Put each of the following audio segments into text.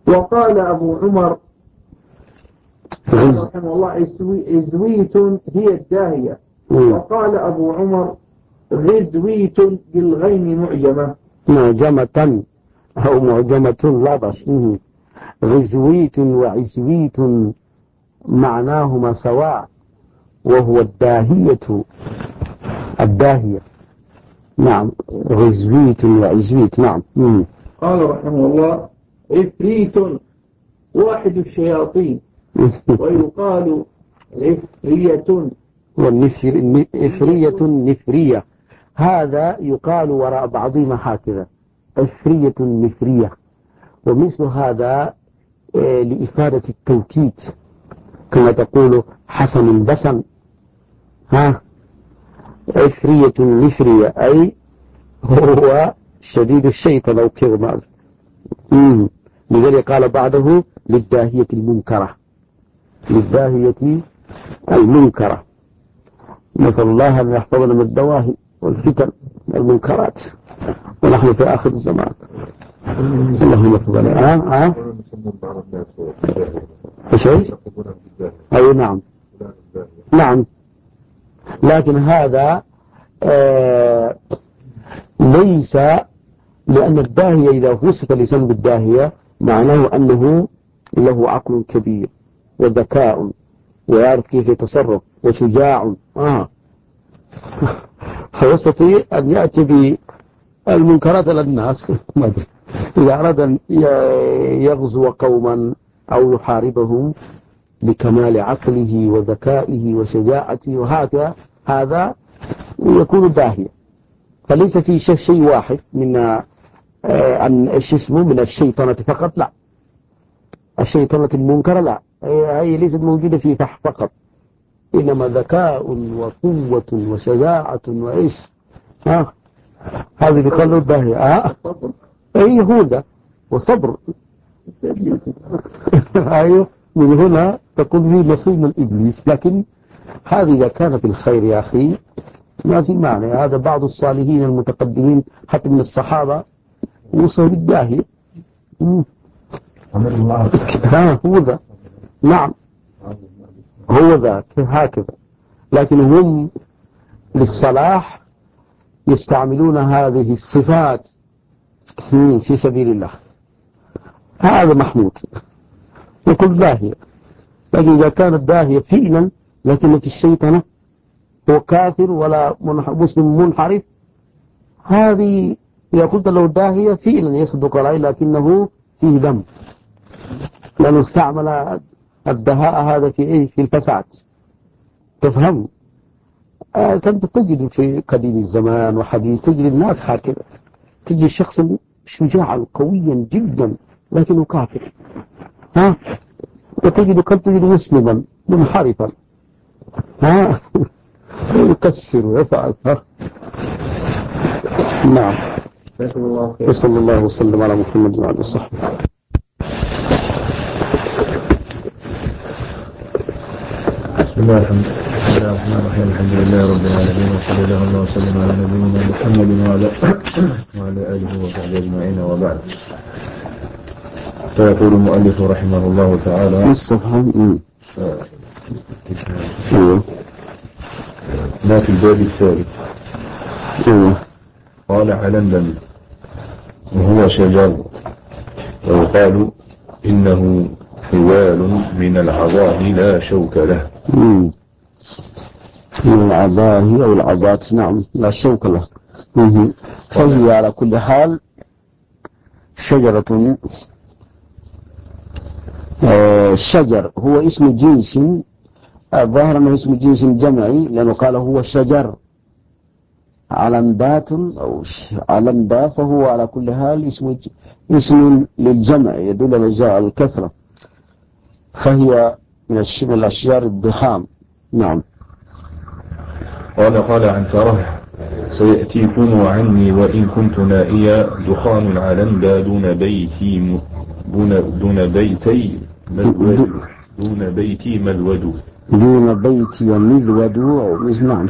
وقال أبو عمر رحمه الله عزويت هي الداهية. وقال أبو عمر غزويت بالغين معجمة أو معجمة لا بس. غزويت وعزويت معناهما سواء، وهو الداهية. نعم، غزويت وعزويت. نعم. قال رحمه الله عفريت واحد الشياطين ويقال عفرية إفرية نفرية، هذا يقال وراء بعضهما هكذا، إفرية نفرية، ومثل هذا لإفادة التوكيد كما تقول حسن البسن. عفرية نفرية أي هو شديد الشيطان أو كذا. لذلك قال بعده للداهية المنكرة. نسأل الله أن يحفظنا من الدواهي والفتن والمنكرات ونحن في آخر الزمان. اللهم احفظنا. ايش؟ أي نعم. لكن هذا ليس، لأن الداهية إذا وصف الإنسان بالداهية معناه أنه له عقل كبير وذكاء ويعرف كيف يتصرف وشجاع فيستطيع أن يأتي بالمنكرات للناس. إذا أراد أن يغزو قوما أو يحاربهم لكمال عقله وذكائه وشجاعته وهذا يكون داهية. فليس في شيء واحد من من الشيطنة فقط، لا، الشيطنة المنكرة لا، هي ليست موجودة في فقط، إنما ذكاء وقوة وشجاعة وإيش هذه بقلب الداهية. أي هدى وصبر. أيوه، من هنا تكون فيه نصيب من إبليس. لكن هذه إذا كان في الخير يا أخي ما في معنى. هذا بعض الصالحين المتقدمين حتى من الصحابة وصلوا بالداهية. هو ذا. نعم، هو ذا هكذا. لكن هم للصلاح يستعملون هذه الصفات في سبيل الله، هذا محمود. يكون داهية. لكن إذا كانت داهية فعلا لكن في الشيطنة هو كافر ولا مسلم منحرف، هذه إذا قلت له داهية فعلا يصدق عليه لكنه فيه دم، لأنه استعمل الدهاء هذا في الفساد. تفهم؟ كنت تجد في قديم الزمان وحديث تجد الناس هكذا، تجد شخصا شجاعا قويا جدا لكنه كافر، قد تجد مسلما منحرفا يكسر ويفعل. نعم. وصلى الله وسلم على محمد وعلى آله وصحبه. بسم الله الرحمن الرحيم. الحمد لله رب العالمين، وصلى الله وسلم على نبينا محمد وعلى آله وصحبه أجمعين، وبعد. فيقول المؤلف رحمه الله تعالى ما في الباب الثالث. قال علندم وهو شجر، ويقال إنه حوال من العظام لا شوك له. من العظام أو العظات، نعم، لا شوك له. فهي على كل حال شجرة. الشجر هو اسم جنس، الظاهر أنه اسم جنس جمعي لأنه قال هو شجر. علندات أو علندا، فهو على كل حال اسم للجمع يدل على الكثرة، فهي من الأشجار الضخام. نعم. قال عنترة سيأتيكم عني وإن كنت نائيا دخان العلندا دون بيتي مذود. نعم.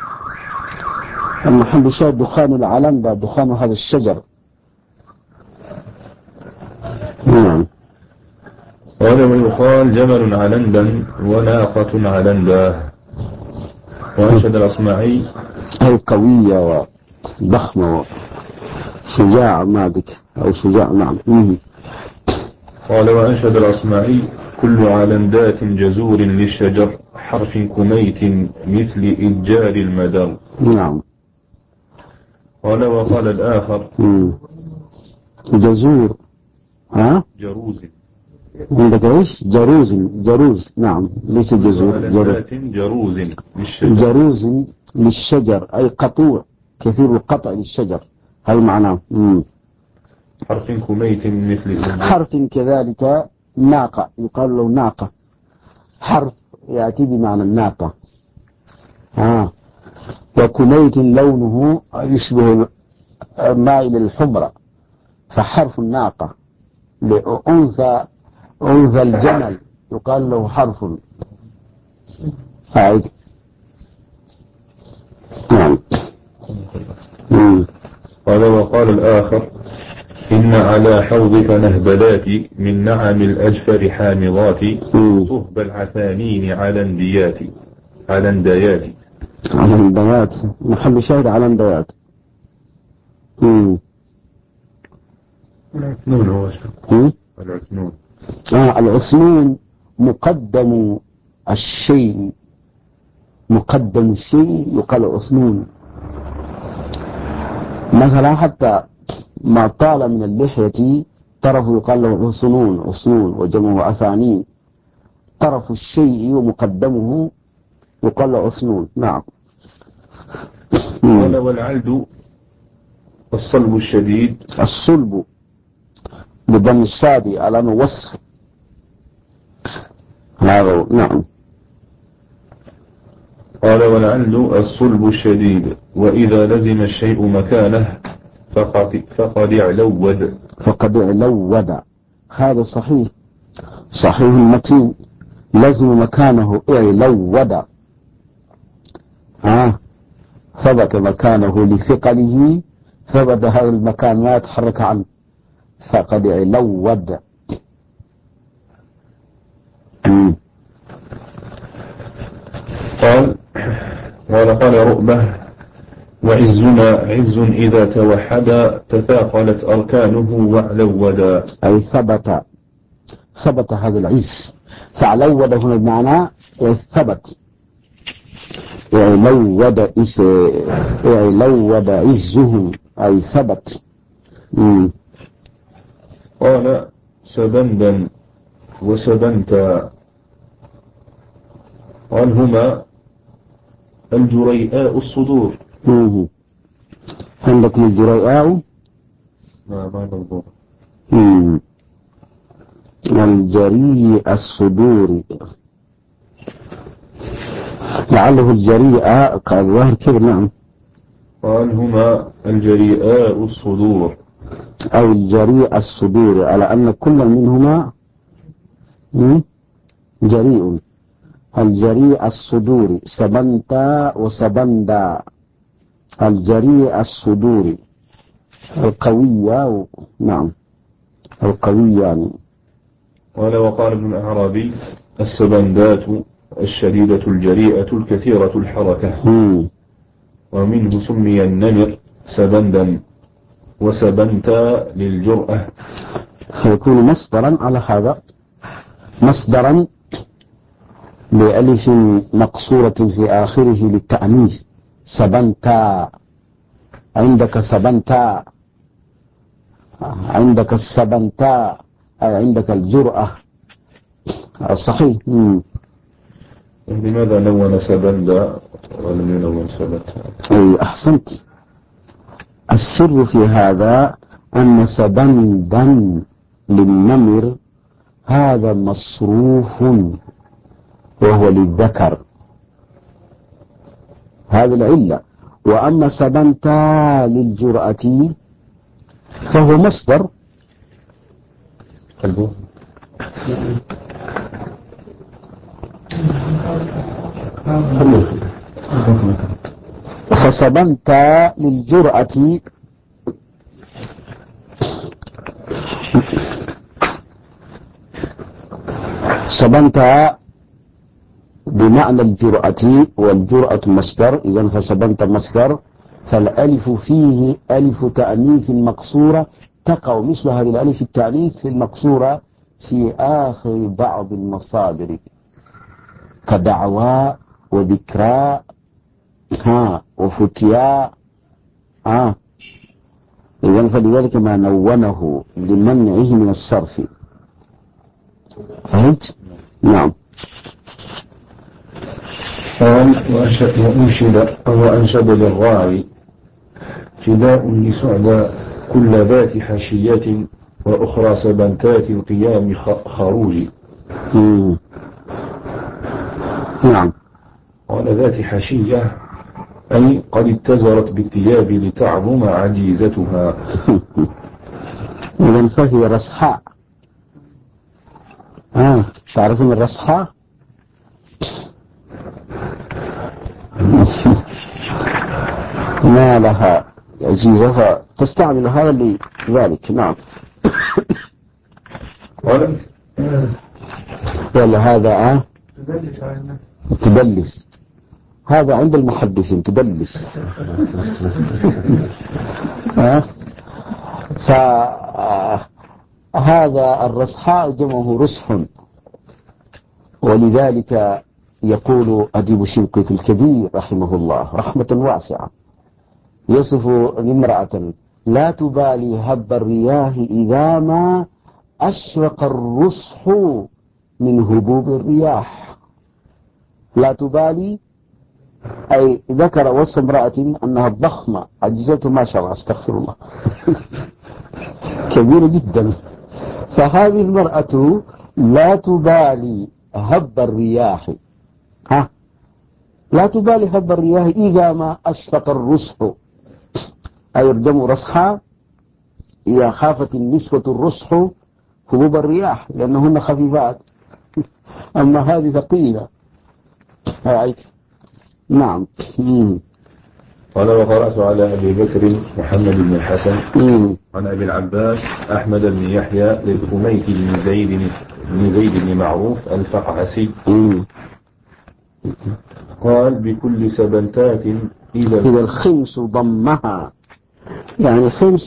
المحل شاهد دخان العلندا، دخان هذا الشجر. نعم. قال ويقال جمل علندا وناقة علندا. وأنشد الأصمعي أي قوية وضخمة وشجاعة ما بك أو شجاع نعم. قال وأنشد الأصمعي كل علندات جزور للشجر حرف كميت مثل إتجار المدر. نعم. قال وقال الآخر جزور جروز. عندك ايش؟ جروز نعم ليس جزور. جروز للشجر. جروز للشجر أي قطوع كثير القطع للشجر هذا معناه. حرف كميت مثل حرف كذلك ناقة يقال له ناقة حرف يأتي بمعنى الناقة. وكميت لونه يشبه مائل الحمرة فحرف الناقة لأنثى الجمل يقال له حرف. نعم. قال وقال الآخر إن على حوضك نهبلات من نعم الأجفر حامضات صهب العثانين علنديات. محل شاهد علنديات. العثنون هو العثنون. العثنون مقدم الشيء يقال عثنون. مثلا حتى ما طال من اللحية طرف يقال له عثنون وجمعه عثانين. طرف الشيء ومقدمه يقال له عثنون. نعم. قال والعلد الصلب الشديد. الصلب بضم الصاد على أنه وصف هذا. نعم. قال والعلد الصلب الشديد وإذا لزم الشيء مكانه فقد اعلود. هذا صحيح المتين لزم مكانه اعلود. ثبت مكانه لثقله ثبت هذا المكان ما يتحرك عنه فقد اعلود. قال رؤبه وعزنا عز إذا توحد تثاقلت أركانه واعلودا. أي ثبت هذا العز. فاعلود هنا بمعنى ثبت. اعلود عزه أي ثبت. قال سبندا وسبنتا. قال هما الجريئاء الصدور. عندكم الجريئاء ما نظر الجريء الصدور لعله الجريئة كالظاهر كبر. نعم. قال هما الجريئاء الصدور أو الجريء الصدور على أن كل منهما جريء. الجريء الصدور سبنتا وسبندا. الجريء الصدور القوية. نعم القوية يعني. قال وقال ابن الأعرابي السبندات الشديدة الجريئة الكثيرة الحركة. ومنه سمي النمر سبندا وسبنتا للجرأة. فيكون مصدرا على هذا مصدرا بألف مقصورة في آخره للتأنيث. سبنتا عندك سبنتا عندك السبنتا أي عندك الجرأة. صحيح. لماذا نون سبندا ولم ينون سبنتا؟ أي أحسنت. السر في هذا أن سبندا للنمر هذا مصروف وهو للذكر هذه العلة. وأما سبنتا للجرأة فهو مصدر. فسبنتا للجرأة صبنت بمعنى الجرأة، والجرأة مصدر، إذن فصبنت مصدر، فالألف فيه ألف تأنيث مقصورة، تقع مثل هذه الألف التأنيث في المقصورة في آخر بعض المصادر كدعوى وذكراء وفتياء. إذن فلذلك ما نونه لمنعه من الصرف. فهمت؟ نعم. وأنشد للراعي فداء لسعدى كل ذات حاشية وأخرى سبنتات القيام خروج. نعم. قال ذات حاشية أي قد اتزرت بالثياب لتعظم عجيزتها. إذن فهي رصحاء. تعرفون الرصحاء؟ ما لها عجيزة فتستعمل هذا لذلك. نعم. ولا هذا تدلس، هذا عند المحدثين تدلس. فهذا الرصحاء جمعه رصح، ولذلك يقول أديب الشنقيطي الكبير رحمه الله رحمة واسعة، يصف امرأة لا تبالي هب الرياح إذا ما أشرق الرصح من هبوب الرياح. لا تبالي أي ذكر وصف امرأة أنها ضخمة عجزته ما شاء الله استغفر الله كبيرة جدا. فهذه المرأة لا تبالي هب الرياح، لا تبالي هب الرياح إذا ما أشفق الرصح، أي يرجم رصحا إذا خافت النسوة الرصح هبوب الرياح لأنهن خفيفات، أما هذه ثقيلة. رأيت؟ نعم. قال وقرأت على أبي بكر محمد بن الحسن عن أبي العباس أحمد بن يحيى للخميت بن زيد بن معروف الفقعسي قال بكل سبنتات إذا الخمس ضمها، يعني خمس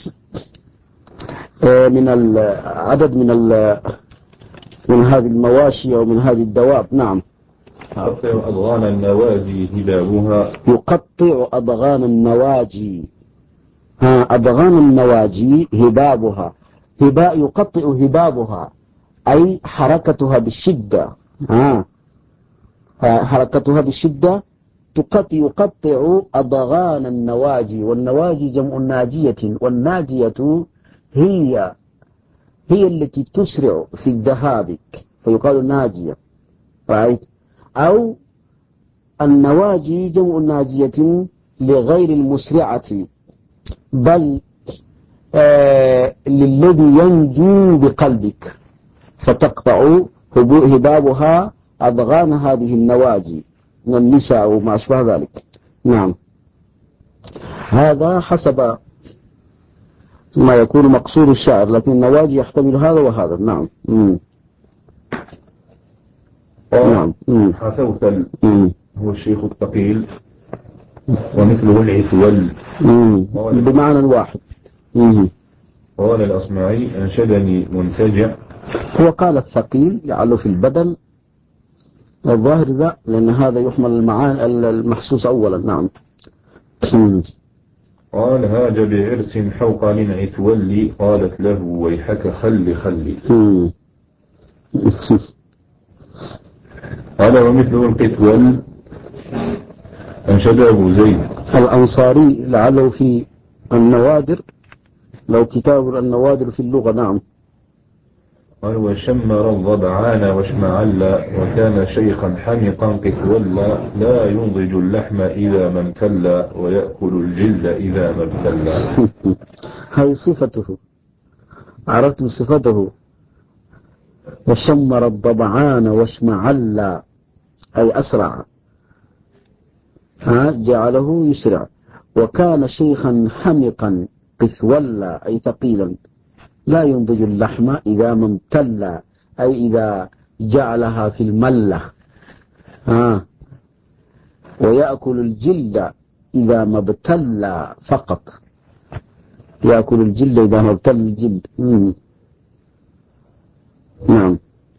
من العدد من هذه المواشي أو من هذه الدواب. نعم. يقطع أضغان النواجي هبابها، يقطع أضغان النواجي، أضغان النواجي هبابها، يقطع هبابها أي حركتها بالشدة، حركتها بالشدة يقطع أضغان النواجي، والنواجي جمع ناجية، والناجية هي التي تسرع في الذهاب فيقال ناجية. رأيت؟ أو النواجي جمع ناجية لغير المسرعة، بل للذي ينجو بقلبك، فتقطع هبابها أضغان هذه النواجي من النساء وما أشبه ذلك. نعم. هذا حسب ما يكون مقصود الشاعر، لكن النواجي يحتمل هذا وهذا. نعم. نعم. حثوثل هو الشيخ الثقيل ومثله العثول بمعنى واحد. قال الأصمعي أنشدني منتجع، هو قال الثقيل لعله في البدل الظاهر ذا، لأن هذا يحمل المعاني المحسوس أولا. نعم. قال هاج بعرس حوق لنعثولي قالت له ويحك خلي قال ومثله القتول أنشد أبو زيد الأنصاري لعله في النوادر، لو كتاب النوادر في اللغة. نعم. قال وشمر الضبعان واشمعل وكان شيخا حمقا قتولا لا ينضج اللحم إذا ما امتل ويأكل الجلد إذا ما ابتل. هذه صفته، عرفتم صفته. وشمر الضبعان واشمعل أي أسرع، جعله يسرع. وكان شيخا حمقا قثولا أي ثقيلا، لا ينضج اللحم إذا ما امتل أي إذا جعلها في الملة. ويأكل الجلد إذا ما ابتل فقط، يأكل الجلد إذا ما ابتل الجلد. نعم.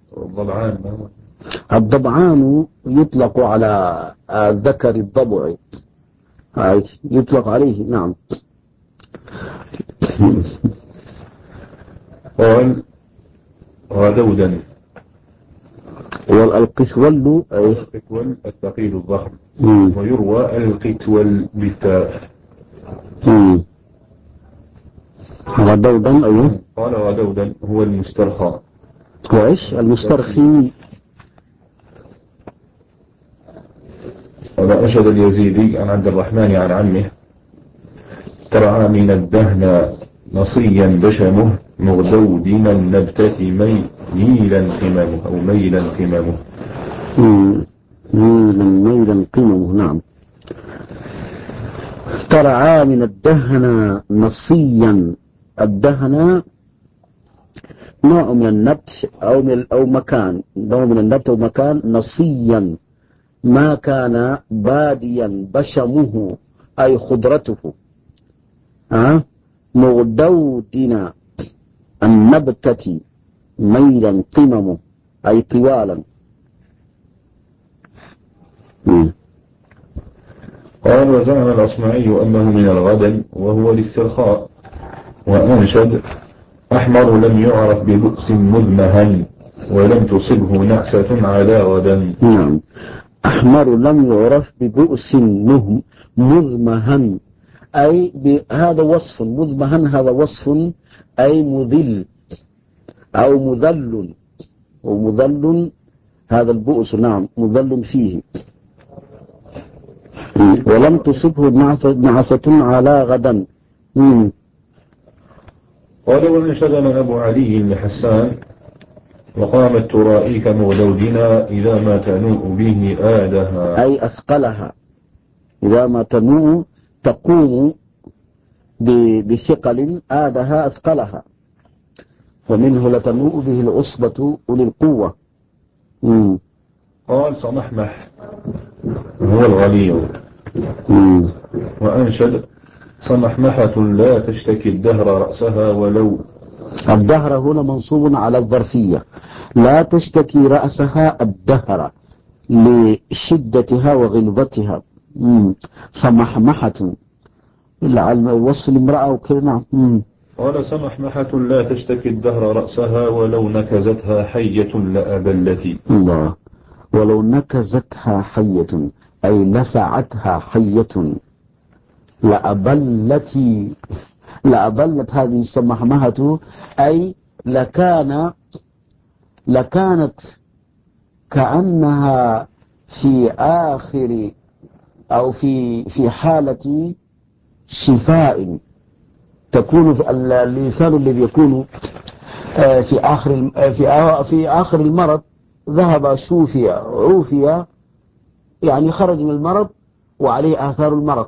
الضبعان يطلق على ذكر الضبع، يطلق عليه. نعم. قال غدودا. والقتول القتول الثقيل الضخم. ويروى القتول بالتاء. غدودا. أيوه. قال غدودا هو المسترخى. وإيش المسترخي؟ هذا أشهد اليزيدي عن عبد الرحمن عن عمه: ترعى من الدهن نصيا بشمه مغدودين النبتة ميلا قممه، أو ميلا قممه. ميلا قممه. نعم. ترعى من الدهن نصيا. الدهن نوع من النبت أو مكان، نوع من النبت أو مكان. نصيا ما كان باديا بشمه أي خضرته. مغدودين النبتة ميلا قممه أي طوالا. قال وزعم الأصمعي أنه من الغدن وهو الاسترخاء. وأنشد: أحمر لم يعرف ببؤس مذمها ولم تصبه نعسة على غدا. نعم. أحمر لم يعرف ببؤس مذمها أي هذا وصف. مذمها هذا وصف أي مذل أو مذل، ومذل هذا البؤس. نعم. مذل فيه. ولم تصبه نعسة على غدا. قال وانشدنا أبو علي بن حسان: وقامت ترائيك مغدودنا إذا ما تنوء به آدها، أي أثقلها. إذا ما تنوء تقوم بثقل، آدها أثقلها. ومنه لتنوء به العصبة أولي القوة. قال صمحمح هو الغليظ. وأنشد: صمحمحة لا تشتكي الدهر رأسها ولو. الدهر هنا منصوب على الظرفية. لا تشتكي رأسها الدهر لشدتها وغلظتها. صمحمحة وصف الامرأة وكذا. نعم. قال صمحمحة لا تشتكي الدهر رأسها ولو نكزتها حية لأبلتي. الله. ولو نكزتها حية أي لسعتها حية لأبلت هذه الصمحمحة أي لكانت كأنها في آخر أو في حالة شفاء. تكون اللسان الذي يكون في آخر المرض ذهب عوفي يعني خرج من المرض وعليه آثار المرض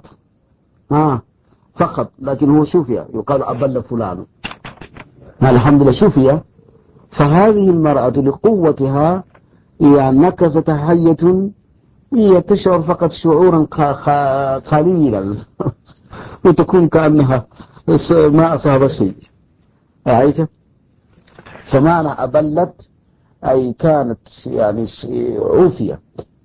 فقط، لكن هو شفي، يقال أبل فلان، الحمد لله شفي. فهذه المرأة لقوتها يعني نكزت حية، هي تشعر فقط شعورا قليلا وتكون كأنها ما أصاب شيء. رأيت؟ فمعنى أبلت أي كانت يعني عوفية.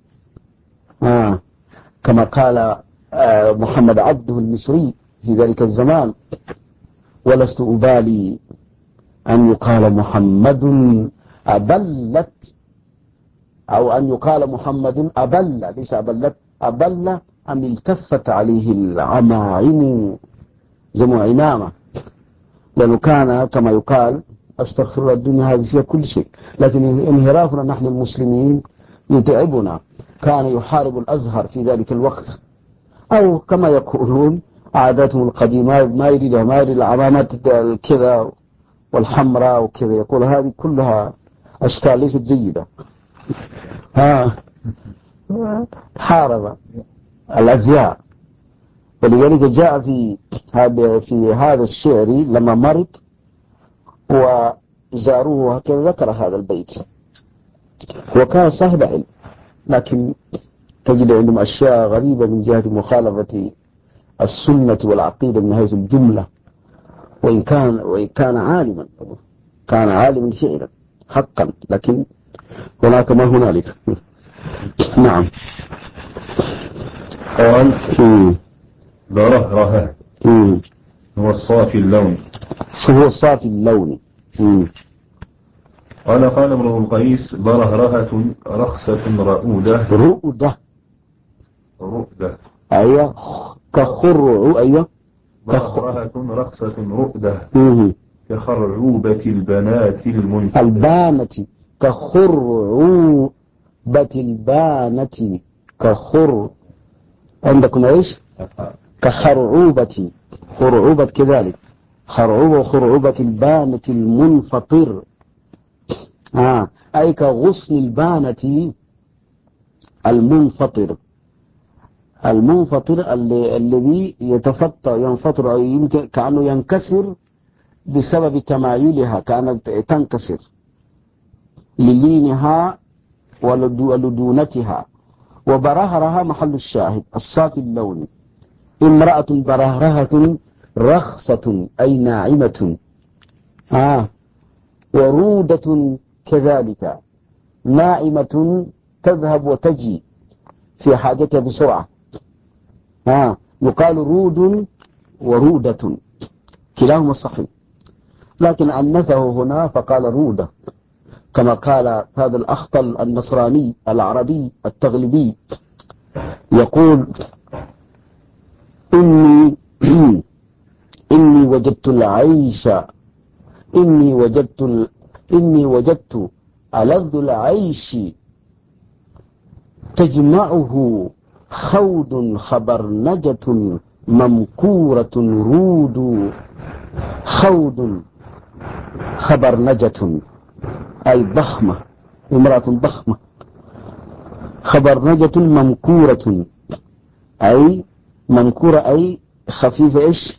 كما قال محمد عبده المصري في ذلك الزمان: ولست أبالي أن يقال محمد أبلت، أو أن يقال محمد أبل، ليس أبلت، أبل أن التفت عليه العماعم، جمع عمامة، لأنه كان كما يقال أستغفر الله الدنيا هذه فيها كل شيء، لكن انهرافنا نحن المسلمين يتعبنا. كان يحارب الأزهر في ذلك الوقت، أو كما يقولون عاداتهم القديمة ما يريد العمامات الكذا والحمراء وكذا، يقول هذه كلها أشكال ليست جيدة. حارب الأزياء. ولذلك جاء في هذا الشعر لما مرض وزاروه هكذا ذكر هذا البيت: وكان صاحب علم، لكن تجد عندهم أشياء غريبة من جهة مخالفة السنة والعقيدة من حيث الجملة، وإن كان عالما، كان عالما فعلا حقا، لكن هناك ما هنالك. نعم. قال برهرهة هو الصافي اللون. هو الصافي اللون. قال ابن القيس برهرهة رخصة رؤودة. رؤدة أيوة كخرع. أيوة برهرهة رخصة رؤدة كخرعوبة البنات البانة. كخرعوبة البانة عندكم ايش؟ كخرعوبة. خرعوبة كذلك، خرعوبة وخرعوبة البانة المنفطر. أي كغصن البانة المنفطر. المنفطر الذي ينفطر أو يمكن كأنه ينكسر بسبب تمايلها، كانت تنكسر للينها ولدونتها. وبرهرها محل الشاهد الصافي اللون. امرأة برهرهة رخصة أي ناعمة. ورودة كذلك ناعمة تذهب وتجي في حاجتها بسرعة. يقال رود ورودة كلاهما صحيح، لكن أنثه هنا فقال رودة، كما قال هذا الأخطل النصراني العربي التغلبي، يقول إني وجدت العيش، إني وجدت ألذ العيش تجمعه خود خبرنجة ممكورة رود. خود خبرنجة أي ضخمة، امرأة ضخمة. خبرنجة ممكورة أي منكورة أي خفيفة إيش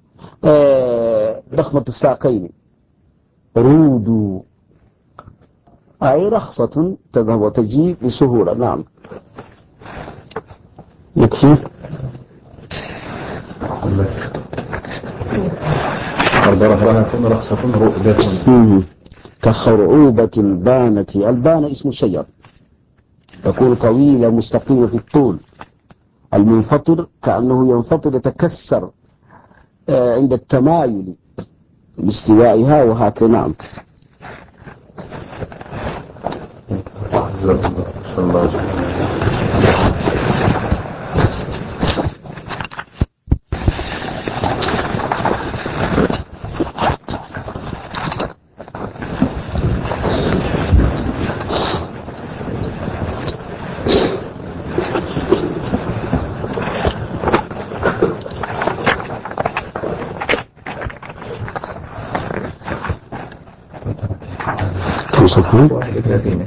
ضخمة الساقين. رود أي رخصة تذهب وتجي بسهولة. نعم يكفي. برهرهة رخصة رؤدة كخرعوبة البانة. البانة اسم الشجر، تكون طويلة مستقيمة في الطول. المنفطر كأنه ينفطر يتكسر عند التمايل باستوائها وهكذا. نعم. صفحة 31.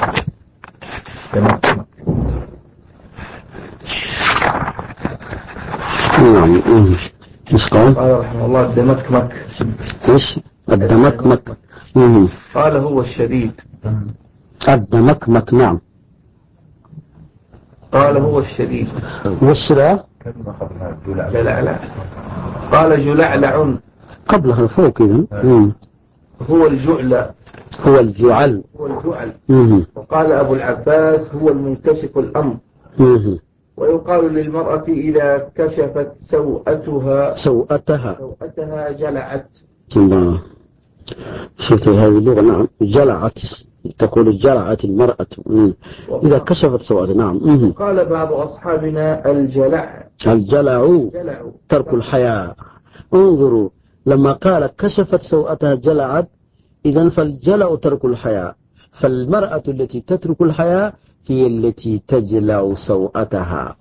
نعم. ايش قال؟ قال رحمه الله الدمكمك. ايش الدمكمك؟ قال هو الشديد. الدمكمك. نعم. قال هو الشديد. والشراء جلعلع. قال جلعلع قبلها فوق إذن. هو الجعل. هو الجعل. وقال أبو العباس هو المنكشف الأمر. ويقال للمرأة إذا كشفت سوءتها جلعت. شفت هذه اللغة. نعم جلعت، تقول جلعت المرأة إذا كشفت سوءتها. نعم. قال بعض أصحابنا الجلع ترك الحياة. انظروا لما قال كشفت سوءتها جلعت، إذن فالجلع ترك الحياة، فالمرأة التي تترك الحياة هي التي تجلع سوءتها.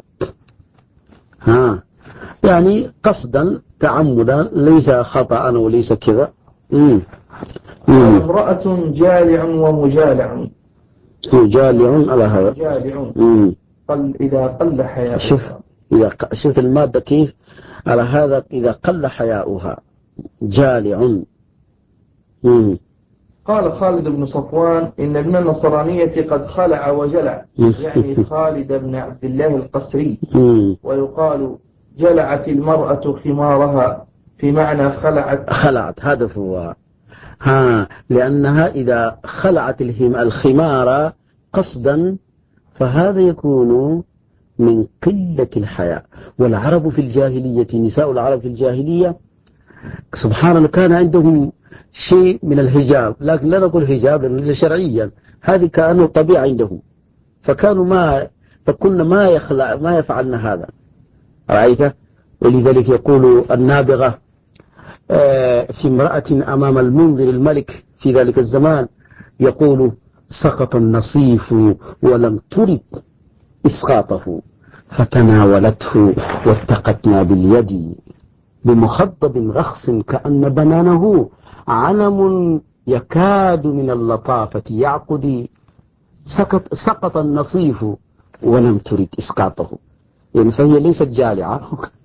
يعني قصدا تعمدا، ليس خطأ وليس كذا. امرأة جالع ومجالع. مجالع على هذا. إذا قل حياؤها. شوف المادة كيف على هذا. إذا قل حياؤها جالع. قال خالد بن صفوان إن من النصرانية قد خلع وجلع، يعني خالد بن عبد الله القسري. ويقال جلعت المرأة خمارها، في معنى خلعت. هذا هو. لأنها إذا خلعت الخمار قصدا فهذا يكون من قلة الحياء. والعرب في الجاهلية، نساء العرب في الجاهلية سبحان الله كان عندهم شيء من الحجاب، لكن لا نقول حجاب لأنه ليس شرعيا، هذه كأنه طبيعة عندهم، فكنا ما يفعلن هذا، رأيت؟ ولذلك يقول النابغة في امرأة أمام المنذر الملك في ذلك الزمان، يقول سقط النصيف ولم ترد إسقاطه فتناولته واتقتنا باليد بمخضب رخص كأن بنانه علم يكاد من اللطافة يعقد. سقط النصيف ولم ترد إسقاطه، يعني فهي ليست جالعة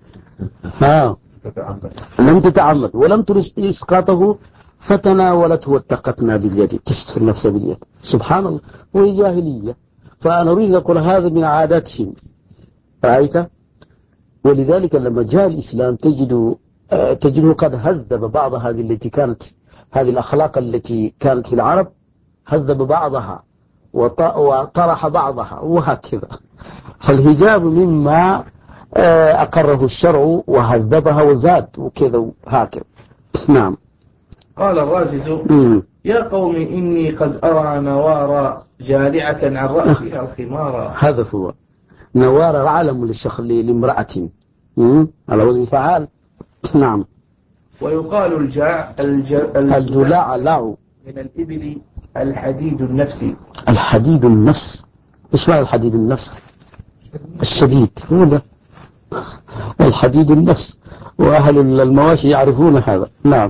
لم تتعمد ولم ترد إسقاطه فتناولته واتقتنا باليد، تستر نفسها باليد. سبحان الله، وهي جاهلية. فأنا أريد أن أقول هذا من عاداتهم، رأيت؟ ولذلك لما جاء الإسلام تجده قد هذب بعض هذه الأخلاق التي كانت في العرب، هذب بعضها وطرح بعضها وهكذا. فالحجاب مما أقره الشرع وهذبها وزاد وكذا وهكذا. نعم. قال الرازز يا قوم إني قد أرى نوارا جالعة عن رأسها الخمارا. هذا هو نوار علم لامرأة على وزن فعال. نعم. ويقال الجلاع لعو من الإبل الحديد النفسي. الحديد النفس، إيش معنى الحديد النفس؟ الشديد هو ده الحديد النفس، وأهل المواشي يعرفون هذا. نعم.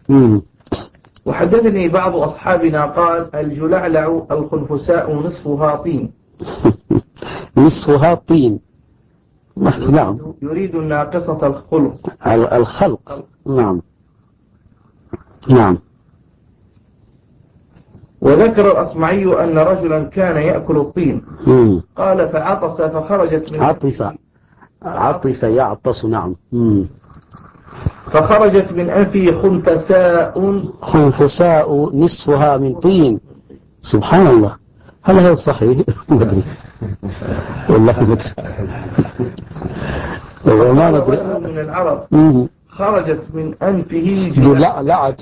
وحدثني بعض أصحابنا قال الجلعلع الخنفساء نصفها طين. نصفها طين. نعم. يريد ناقصة الخلق. نعم. نعم. وذكر الأصمعي أن رجلا كان يأكل الطين، قال فعطس فخرجت من عطس يعطس. نعم. فخرجت من أنفه خنفساء نصفها من طين. سبحان الله، هل هذا صحيح؟ ما أدري والله ما أدري. من العرب خرجت من أنفه جلعلعة.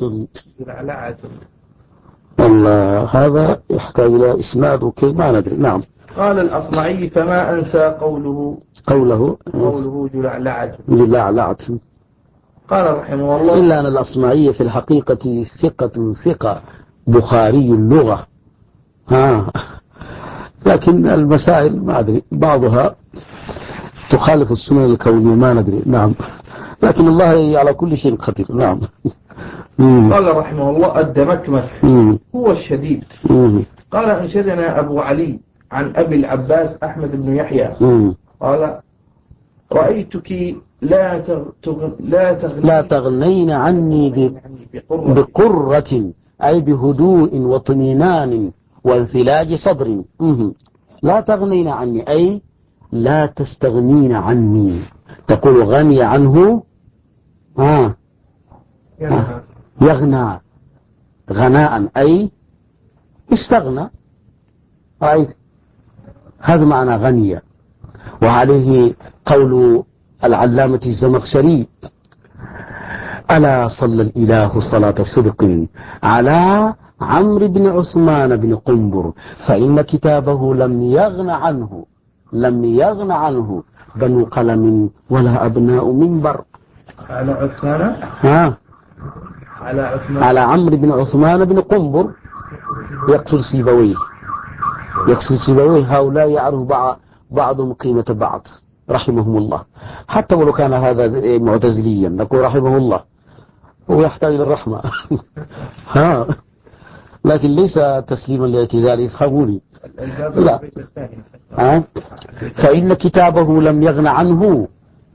الله، هذا يحتاج إلى إسناد وكيف ما ندري. نعم. قال الأصمعي فما أنسى قوله جلعلعة. قال رحمه الله إلا أن الأصمعي في الحقيقة ثقة بخاري اللغة، لكن المسائل ما أدري بعضها تخالف السنن الكونية ما ندري. نعم، لكن الله على كل شيء قدير. نعم. قال رحمه الله الدمكمك هو الشديد. قال أنشدنا أبو علي عن أبي العباس أحمد بن يحيى قال رأيتك لا تغنين عني بقرة، أي بهدوء واطمئنان وانفلاج صدر. لا تغنين عني أي لا تستغنين عني. تقول غني عنه يغنى غناء أي استغنى، رأيت؟ هذا معنى غنية. وعليه قول العلامة الزمخشري ألا صلى الإله صلاة صدق على عمرو بن عثمان بن قنبر فإن كتابه لم يغن عنه بنو قلم ولا أبناء منبر. على عثمان على عمرو بن عثمان بن قنبر، يقصد سيبويه. هؤلاء يعرف بعضهم قيمة بعض رحمهم الله، حتى ولو كان هذا معتزليا نقول رحمه الله، هو يحتاج إلى الرحمة. لكن ليس تسليما لاعتزال، يفهموني. لا. فإن كتابه لم يغن عنه.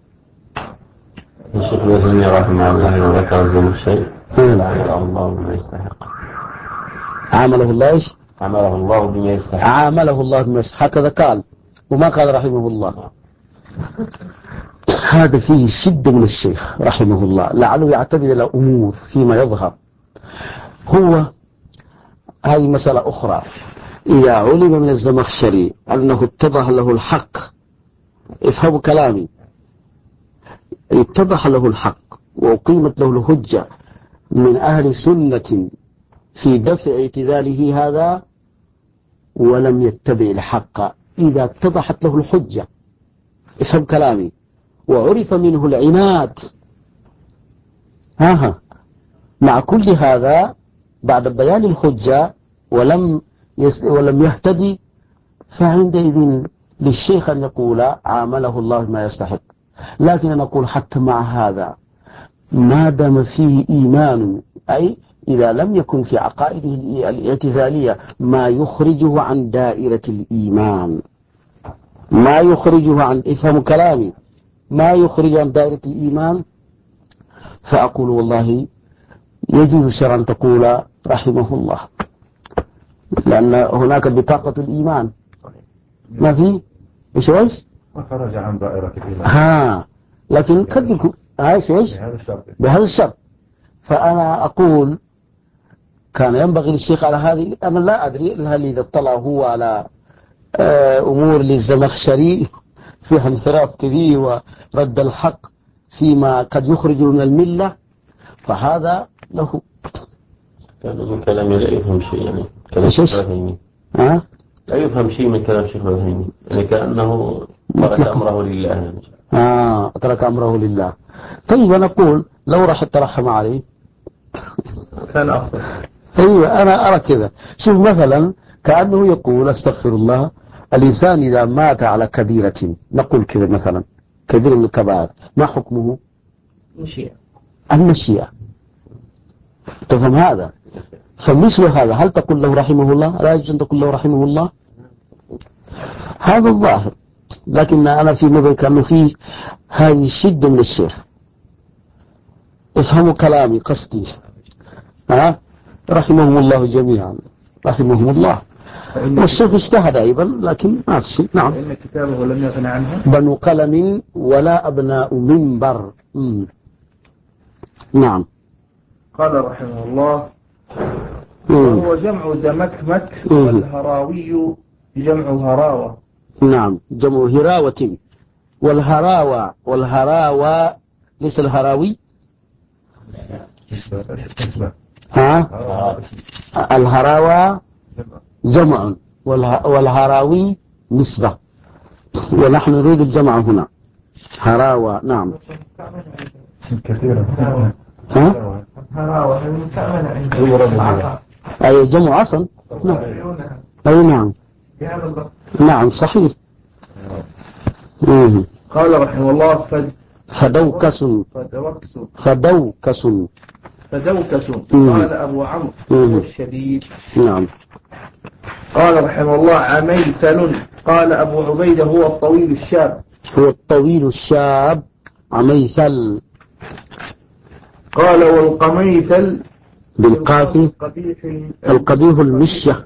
الشيخ الوزني رحمه الله وذكر الزمخشري الله ما يستحق. عامله الله إيش؟ عمله الله بما يستحق. عامله الله بما يستحق، هكذا قال، وما قال رحمه الله. هذا فيه شدة من الشيخ رحمه الله، لعله يعتمد على أمور فيما يظهر. هو هذه مسألة أخرى. إذا علم من الزمخشري أنه اتضح له الحق، افهموا كلامي، اتضح له الحق وأقيمت له الحجة من أهل سنة في دفع اعتزاله هذا ولم يتبع الحق، إذا اتضحت له الحجة، افهم كلامي، وعرف منه العناد، مع كل هذا بعد بيان الحجة ولم يهتدي، فعندئذ للشيخ أن يقول عامله الله ما يستحق. لكن أنا أقول حتى مع هذا ما دام فيه إيمان، أي إذا لم يكن في عقائده الاعتزالية ما يخرجه عن دائرة الإيمان، ما يخرجه عن، افهموا كلامي، ما يخرج عن دائرة الإيمان، فأقول والله يجوز شرعا تقول رحمه الله، لأن هناك بطاقة الإيمان ما في إيش وخرج عن دائرة الإيمان. لكن قد يكون إيش بهذا الشرط. فأنا أقول كان ينبغي للشيخ على هذه، أنا لا أدري هل إذا اطلع هو على أمور للزمخشري فيها انحراف كبير ورد الحق فيما قد يخرج من الملة، فهذا له. كان من كلامي لا يفهم شيء، يعني كلام الشيخ العثيمين لا يفهم شيء من كلام الشيخ العثيمين، يعني كأنه ترك أمره لله يعني. ترك أمره لله. طيب أنا أقول لو راح ترحم عليه كان أفضل. أيوة أنا أرى كذا. شوف مثلا كأنه يقول استغفر الله، الإنسان إذا مات على كبيرة، نقول كذا مثلا كبير من الكبائر، ما حكمه؟ المشيئة. تفهم هذا؟ فمثل هذا هل تقول له رحمه الله؟ لا يجوز أن تقول له رحمه الله، هذا الظاهر. لكن أنا في نظري كأنه فيه هذه الشدة من الشيخ، افهموا كلامي قصدي. رحمهم الله جميعا، رحمهم الله. والشيخ اجتهد أيضا لكن ما في شيء. نعم. إن كتابه لم يغن عنه بنو قلم ولا أبناء منبر. نعم. قال رحمه الله وهو جمع دمكمك، والهراوي جمع هراوة. نعم، جمع هراوة. والهراوة ليس الهراوي. الهراوة جمع والهراوي نسبة، ونحن نريد الجمع هنا هراوة. نعم. كثيرا. هراوة المستعملة عند أي جمع عصا. نعم. أي نعم. نعم صحيح. قال رحمه الله فدوكس. قال أبو عمرو هو الشديد. نعم. قال رحمه الله عميثل. قال أبو عبيدة هو الطويل الشاب. عميثل. قال والقميثل بالقاف القبيح المشية.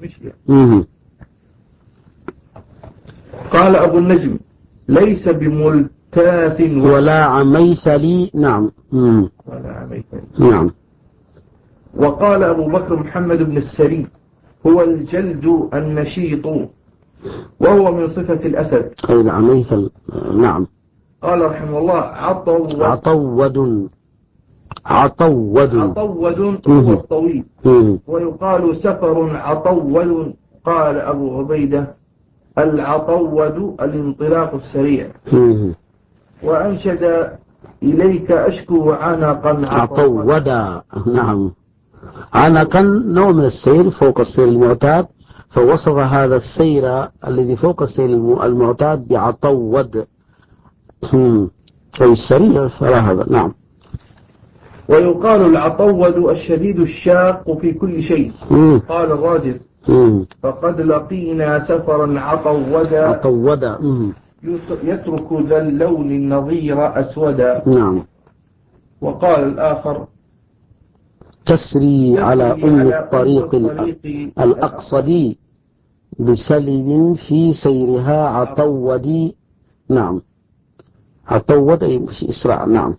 قال أبو النجم ليس بملتاث ولا عميثلي. نعم. نعم. وقال أبو بكر محمد بن السري هو الجلد النشيط، وهو من صفة الأسد. أي عميثل. نعم. قال رحمه الله عطود هو الطويل، ويقال سفر عطود. قال أبو عبيدة العطود الانطلاق السريع. وأنشد إليك أشكو عنقا عطودا. نعم. عنقا نوع من السير فوق السير المعتاد، فوصف هذا السير الذي فوق السير المعتاد بعطود، أي السريع فلا هذا. نعم. ويقال العطود الشديد الشاق في كل شيء. قال الراجل فقد لقينا سفرا عطودا يترك ذا اللون النظير أسودا. نعم. وقال الآخر تسري على الطريق الأقصد بسلب في سيرها عطودي. نعم، عطود أي إسراع. نعم.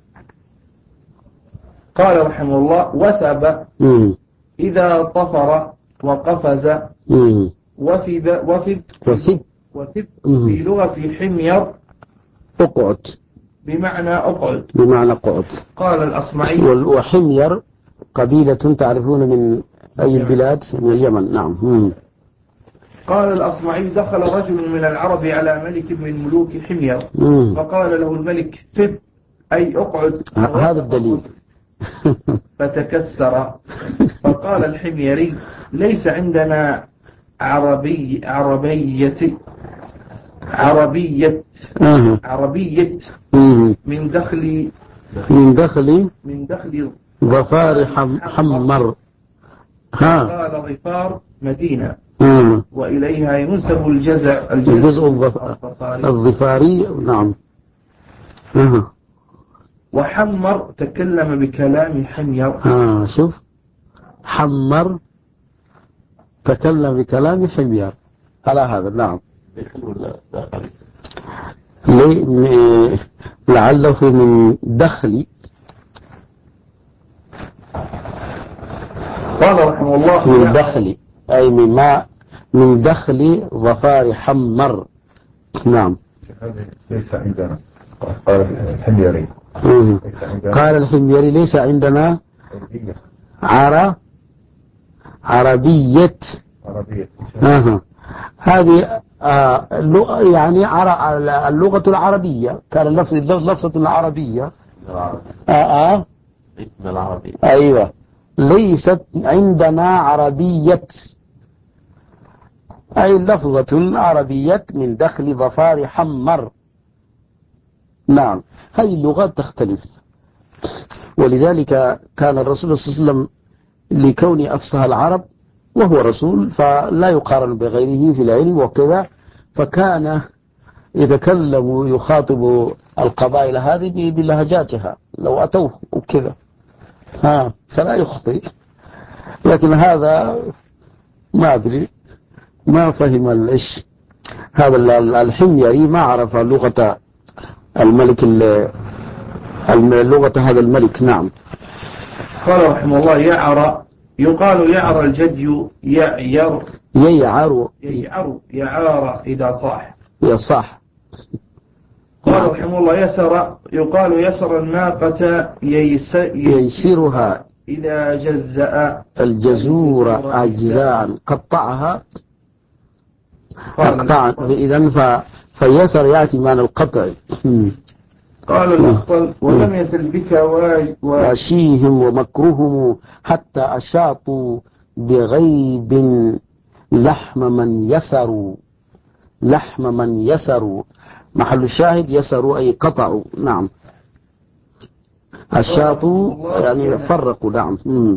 قال رحمه الله: وثب إذا طفر وقفز. وثب في لغة حمير أقعد، بمعنى أقعد. قال الأصمعي: وحمير قبيلة تعرفون من أي البلاد؟ من اليمن. نعم. قال الأصمعي: دخل رجل من العرب على ملك من ملوك حمير فقال له الملك: ثب أي أقعد. هذا الدليل. فتكسر. فقال الحميري: ليس عندنا عربية من دخل ظفار حمر. قال ظفار مدينة وإليها ينسب الجزء الظفاري. نعم. وحمر تكلم بكلام حمير. شوف، حمر تكلم بكلام حمير على هذا. نعم. لعله من دخل. قال رحمه الله: من دخل أي من دخل ظفار حمر. نعم. ليس عندنا. قال الحميري: قال الحميري: ليس عندنا عربية. هذه يعني اللغة العربية، كان لفظة العربية. اسم العربي. أيوة، ليست عندنا عربية أي لفظة عربية من دخل ظفار حمر. نعم، هذه اللغات تختلف، ولذلك كان الرسول صلى الله عليه وسلم لكون أفصح العرب وهو رسول فلا يقارن بغيره في العلم وكذا، فكان يتكلم يخاطب القبائل هذه بلهجاتها لو أتوه وكذا فلا يخطئ. لكن هذا ما أدري، ما فهم الإيش هذا الحميري، ما عرف لغة الملك، لغة هذا الملك. نعم. قال رحمه الله: يقال يعر الجدي يعر إذا صاح. يصح. قال رحمه الله: يقال يسر الناقة ييسرها إذا جزأ الجزور أجزاء قطعها. إذن فيسر يأتي معنى القطع. قال الأخطل: ولم يزل بك واشيهم ومكرهم حتى أشاطوا بغيب لحم من يسروا. محل الشاهد يسروا أي قطعوا. نعم. أشاطوا يعني فرقوا. نعم.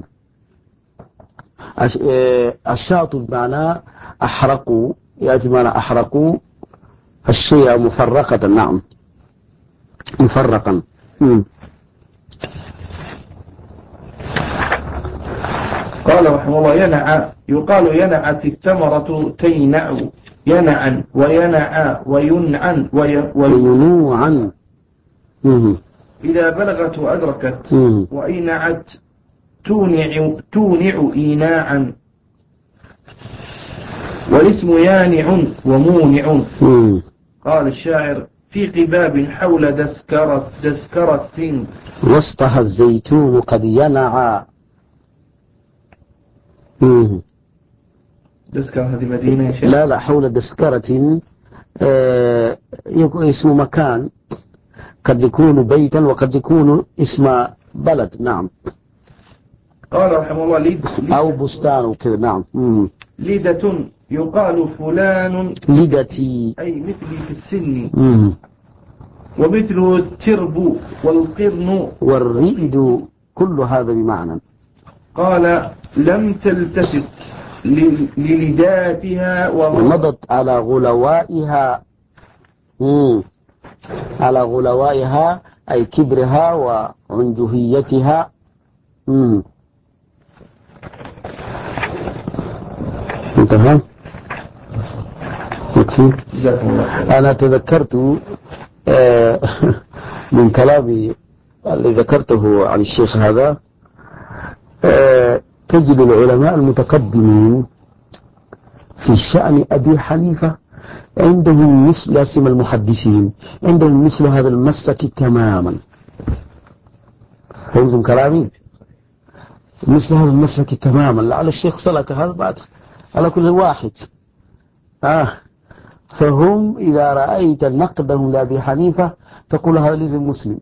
أشاطوا بمعنى أحرقوا، يأتي معنى أحرقوا الشيء مفرقة. نعم، مفرقا. قال رحمه الله: يقال ينعت الثمرة تينع ينعا وينعا وينعا وينوعا إذا بلغت وأدركت. وإينعت تونع إيناعا. والاسم يانع ومونع. قال الشاعر: في قباب حول دسكرة وسطها الزيتون قد ينعى. دسكرة هذه مدينة يا شيخ؟ لا، حول دسكرة يكون اسم مكان، قد يكون بيتا وقد يكون اسم بلد. نعم. قال رحمه الله: أو بستان وكذا. نعم. لدة يقال فلان لدتي أي مثلي في السن. ومثله الترب والقرن والرئد، كل هذا بمعنى. قال: لم تلتفت للداتها ومضت على غلوائها. على غلوائها أي كبرها وعنجهيتها. انتهى؟ يكفي؟ أنا تذكرت من كلامي اللي ذكرته عن الشيخ هذا، تجد العلماء المتقدمين في شأن أبي حنيفة عندهم مثل لاسم المحدثين، عندهم مثل هذا المسلك تماما. فهمتم كلامي؟ مثل هذا المسلك تماما، لعل الشيخ سلك هذا بعد على كل واحد. فهم إذا رأيت نقدهم لأبي حنيفة تقول هذا لازم مسلم.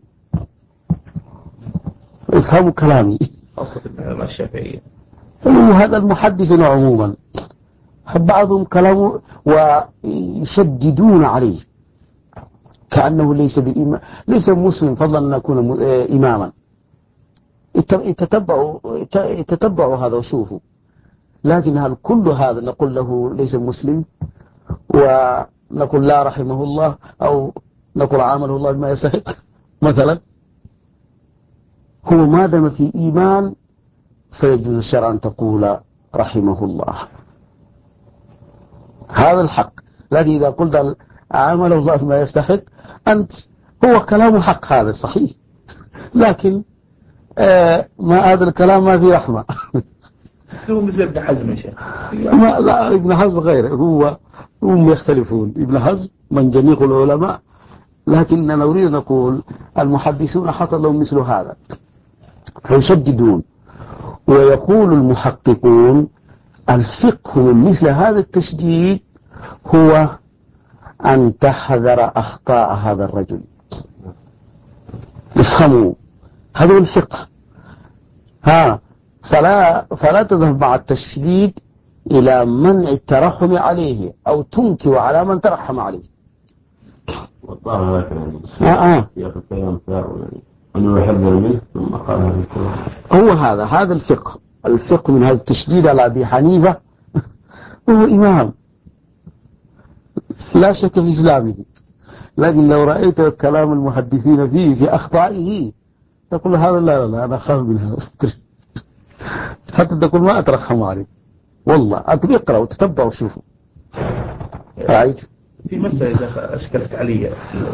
افهموا كلامي. الشافعية وهذا المحدث عموما بعضهم كلامه ويشددون عليه كأنه ليس مسلم فضلا أن يكون إماما. يتتبعوا هذا وشوفوا. لكن هل كل هذا نقول له ليس مسلم ونقول لا رحمه الله أو نقول عامله الله بما يستحق مثلا؟ هو ما دام في إيمان فيجوز الشرع أن تقول رحمه الله، هذا الحق. لكن إذا قلت عامله الله بما يستحق أنت، هو كلام حق هذا صحيح، لكن ما هذا الكلام ما فيه رحمة. هو مثل ابن حزم يا شيخ. لا ابن حزم غير، هم يختلفون. ابن حزم من جميع العلماء، لكننا نريد نقول المحدثون حصل لهم مثل هذا فيشددون. ويقول المحققون الفقه من مثل هذا التشديد هو أن تحذر أخطاء هذا الرجل. افهموا، هذا هو الفقه. فلا تذهب مع التشديد إلى منع الترحم عليه أو تنكر على من ترحم عليه. والله هكذا سياق الكلام يعني أنه يحذر منه ثم قال هذا الكلام. هو هذا الفقه. الفقه من هذا التشديد على أبي حنيفة، هو إمام لا شك في إسلامه، لكن لو رأيت كلام المحدثين فيه في أخطائه تقول هذا لا أنا أخاف من هذا. حتى تقول ما أترحم عليه. والله اقرأ وتتبع وشوفوا. رأيت في مسألة إذا أشكلت علي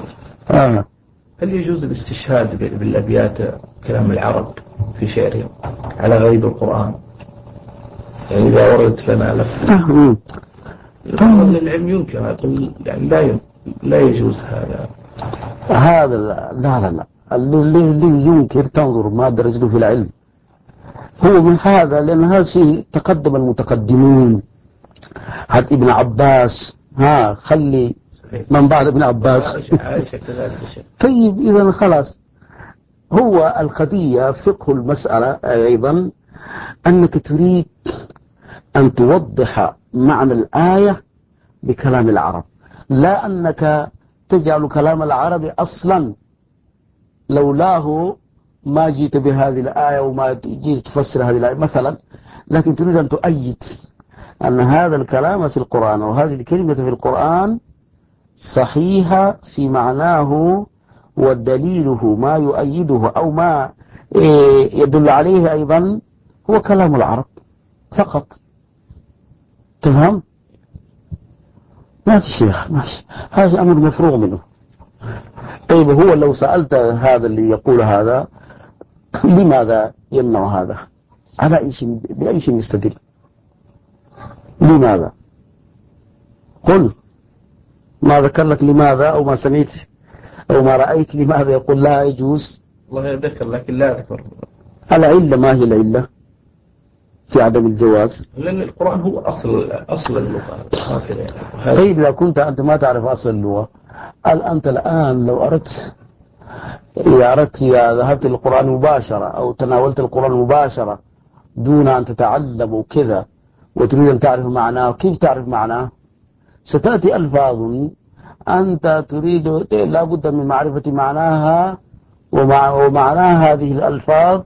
هل يجوز الاستشهاد بالأبيات كلام العرب في شعرهم على غريب القرآن؟ يعني إذا وردت لنا لفظ طبعا العلم ينكر، أقول يعني لا يجوز هذا لا اللي ينكر تنظر ما درجته في العلم. هو من هذا، لأن هذا شيء تقدم المتقدمون. حتى ابن عباس خلي من بعد ابن عباس. طيب إذا خلاص، هو القضية فقه المسألة أيضا أنك تريد أن توضح معنى الآية بكلام العرب، لا أنك تجعل كلام العرب أصلا لولاه ما جيت بهذه الآية وما جيت تفسر هذه الآية مثلا، لكن تريد أن تؤيد أن هذا الكلام في القرآن وهذه الكلمة في القرآن صحيحة في معناه، ودليله ما يؤيده أو ما يدل عليه أيضا هو كلام العرب فقط. تفهم؟ ما في شيخ، هذا أمر مفروغ منه. طيب هو لو سألت هذا اللي يقول هذا لماذا يمنع هذا؟ على بأي شيء يستدل؟ لماذا؟ قل ما ذكر لك لماذا، أو ما سمعت أو ما رأيت لماذا يقول لا يجوز. والله يذكر لكن لا أذكر. العلة ما هي العلة في عدم الجواز؟ لأن القرآن هو أصل اللغة. طيب إذا كنت أنت ما تعرف أصل اللغة، أنت الآن لو أردت ذهبت للقرآن مباشرة أو تناولت القرآن مباشرة دون أن تتعلم وكذا وتريد أن تعرف معناه، كيف تعرف معناه؟ ستأتي ألفاظ أنت تريد لا بد من معرفة معناها، ومعنى هذه الألفاظ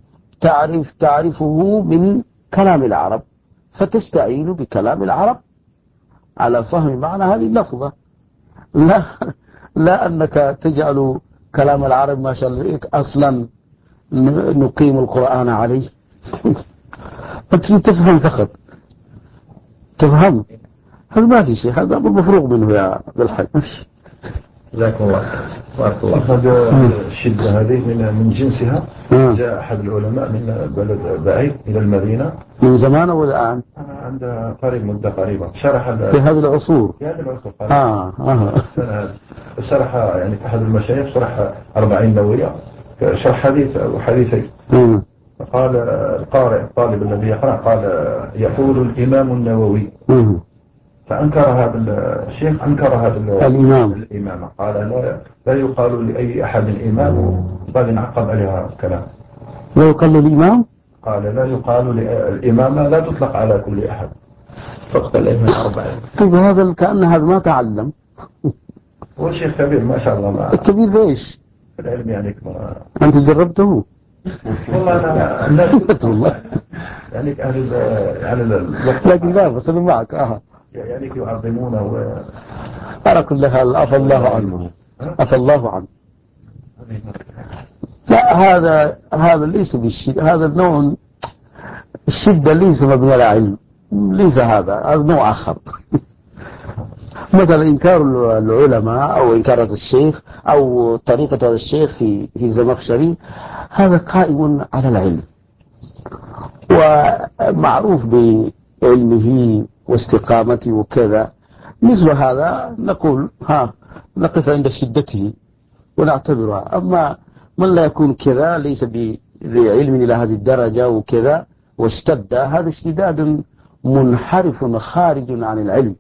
تعرفه من كلام العرب، فتستعين بكلام العرب على فهم معنى هذه اللفظة، لا أنك تجعل كلام العرب ما شاء الله أصلا نقيم القرآن عليه. أنت تفهم فقط. تفهم؟ هذا ما في شيء، هذا مفروغ منه يا عبد الحي. جزاكم الله بارك الله. هذا الشدة هذه من جنسها. جاء أحد العلماء من بلد بعيد إلى المدينة من زمان أو الآن؟ عند قريب مدة قريبة. شرح في هذه العصور. في هذه العصور قريب. شرح يعني أحد المشايخ شرح 40 نووية، شرح حديث أو حديثين. فقال القارئ الطالب الذي يقرأ قال يقول الإمام النووي. فأنكر هذا الشيخ، أنكر هذا الإمامة، قال لا يقال لأي أحد إمام، وبعدين عقب عليها كلام. لا يقال للإمام؟ قال لا يقال الإمامة لا تطلق على كل أحد، فقط الإمام 4. طيب هذا كأن هذا ما تعلم. هو شيخ كبير ما شاء الله. الكبير ليش؟ العلم يعني أنت جربته؟ والله أنا والله يعني أهل الوقت، لكن لا بس أنا معك. يعني يعظمونه على كل حال عفى الله عنه، عفى الله عنه. لا هذا ليس بالشدة، هذا النوع الشدة ليس مبني على علم، ليس هذا نوع آخر. مثلا إنكار العلماء أو إنكار هذا الشيخ أو طريقة هذا الشيخ في الزمخشري، هذا قائم على العلم ومعروف بعلمه واستقامته وكذا. مثل هذا نقول نقف عند شدته ونعتبرها. أما من لا يكون كذا ليس بذي علم إلى هذه الدرجة وكذا واشتد، هذا اشتداد منحرف خارج عن العلم،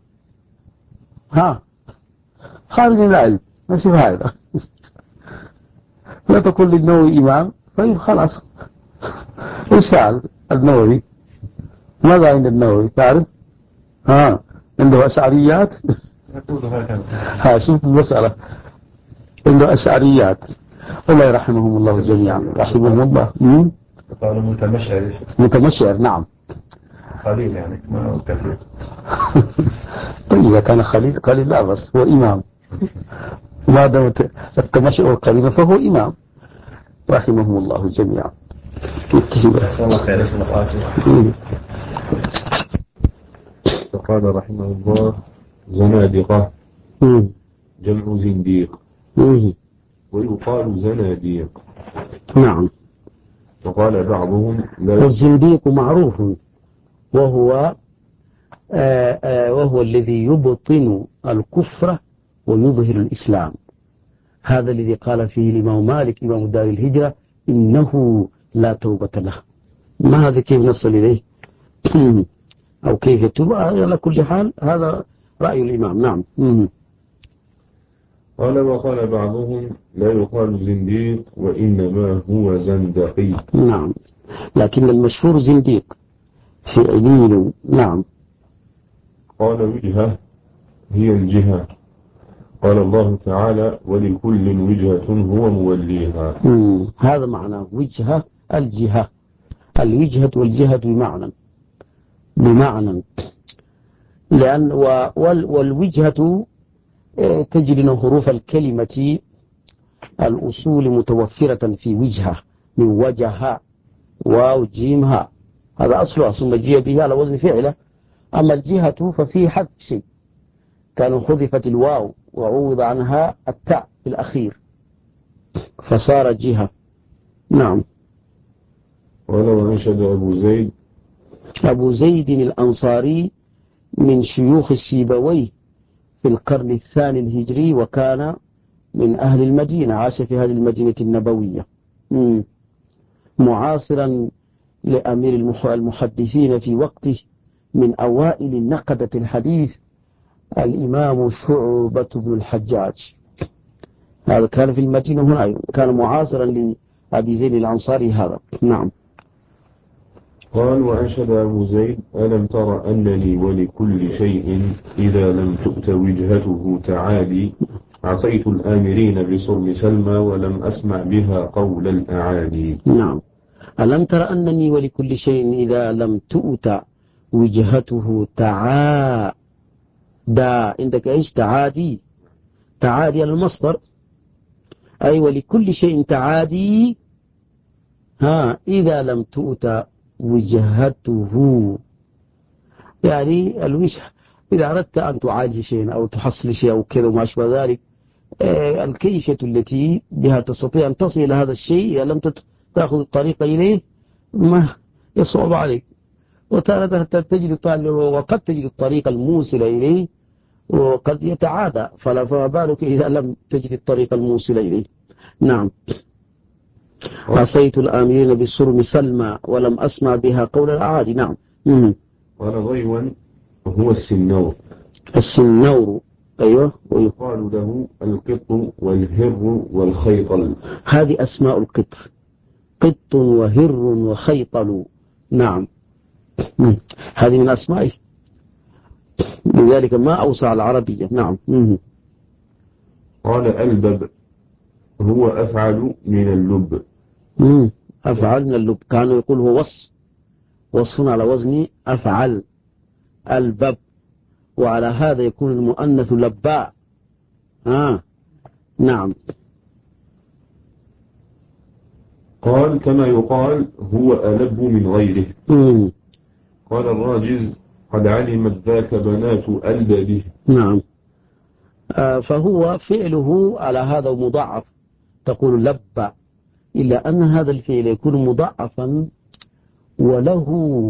خارج عن العلم. ما في هذا. لا تقول للنووي إمام، طيب خلاص. إيش فعل النووي؟ ماذا عند النووي تعرف؟ عنده أشعريات. شفت المسألة، عنده أشعريات. الله يرحمهم الله جميعا، رحمهم الله. قالوا متمشعر. نعم قليل يعني ما كثير. طيب إذا كان قليل لا بس هو إمام، ما دام التمشعر قليلا فهو إمام، رحمهم الله جميعا. الله خير. قال رحمه الله زنادقة جمع زنديق، ويقال زناديق. نعم. وقال بعضهم والزنديق معروف، وهو الذي يبطن الكفر ويظهر الإسلام. هذا الذي قال فيه الإمام مالك إمام دار الهجرة إنه لا توبة له. ما هذا كيف نصل إليه أو كيف يتوب؟ على كل حال هذا رأي الإمام. نعم. قال وقال بعضهم لا يقال زنديق وإنما هو زندقي. نعم، لكن المشهور زنديق في عليل. نعم. قال وجهة هي الجهة. قال الله تعالى ولكل وجهة هو موليها. هذا معنى وجهة، الجهة، الوجهة والجهة بمعنى لأن والوجهة تجد أن حروف الكلمة الأصول متوفرة في وجهة، من وجهها واو جيمها، هذا أصلها، ثم جاء به على وزن فعله. أما الجهة ففي حذف شيء، كانوا حذفت الواو وعوض عنها التاء في الأخير فصار جهة. نعم. ولو أنشد أبو زيد الأنصاري من شيوخ السيبويه في القرن الثاني الهجري، وكان من أهل المدينة، عاش في هذه المدينة النبوية، معاصرا لأمير المحدثين في وقته، من أوائل نقدة الحديث الإمام شعبة بن الحجاج. هذا كان في المدينة هنا، كان معاصرا لأبي زيد الأنصاري هذا. نعم. قال وأنشد أبو زيد ألم تر أنني ولكل شيء إذا لم تؤت وجهته تعادي، عصيت الآمرين بصرم سلمى ولم أسمع بها قول الأعادي. نعم. ألم تر أنني ولكل شيء إذا لم تؤت وجهته تعادى، عندك إيش تعادي؟ تعادي المصدر، أي ولكل شيء تعادي إذا لم تؤت وجهته يعني الوجه إذا أردت أن تعالج شيئا أو تحصل شيئا أو كذا وما أشبه ذلك، الكيفية التي بها تستطيع أن تصل إلى هذا الشيء إذا لم تأخذ الطريق إليه ما يصعب عليك، وتارة وقد تجد الطريق الموصل إليه وقد يتعادى، فما بالك إذا لم تجد الطريق الموصل إليه. نعم. عصيت الآمرين بالسرم سلمى ولم أسمع بها قول الأعادي. نعم. قال ضيوا وهو السنور. السنور أيوه. ويقال له القط والهر والخيطل. هذه أسماء القط، قط وهر وخيطل. نعم. هذه من أسمائه، لذلك ما أوسع العربية. نعم. قال ألبب هو أفعل من اللب. أفعل من اللب، كانوا يقول هو وصف على وزن أفعل البب، وعلى هذا يكون المؤنث لباء. نعم. قال كما يقال هو ألب من غيره. قال الراجز قد علمت ذاك بنات ألببه. نعم. فهو فعله على هذا مضاعف، تقول لبى، إلا أن هذا الفعل يكون مضاعفا وله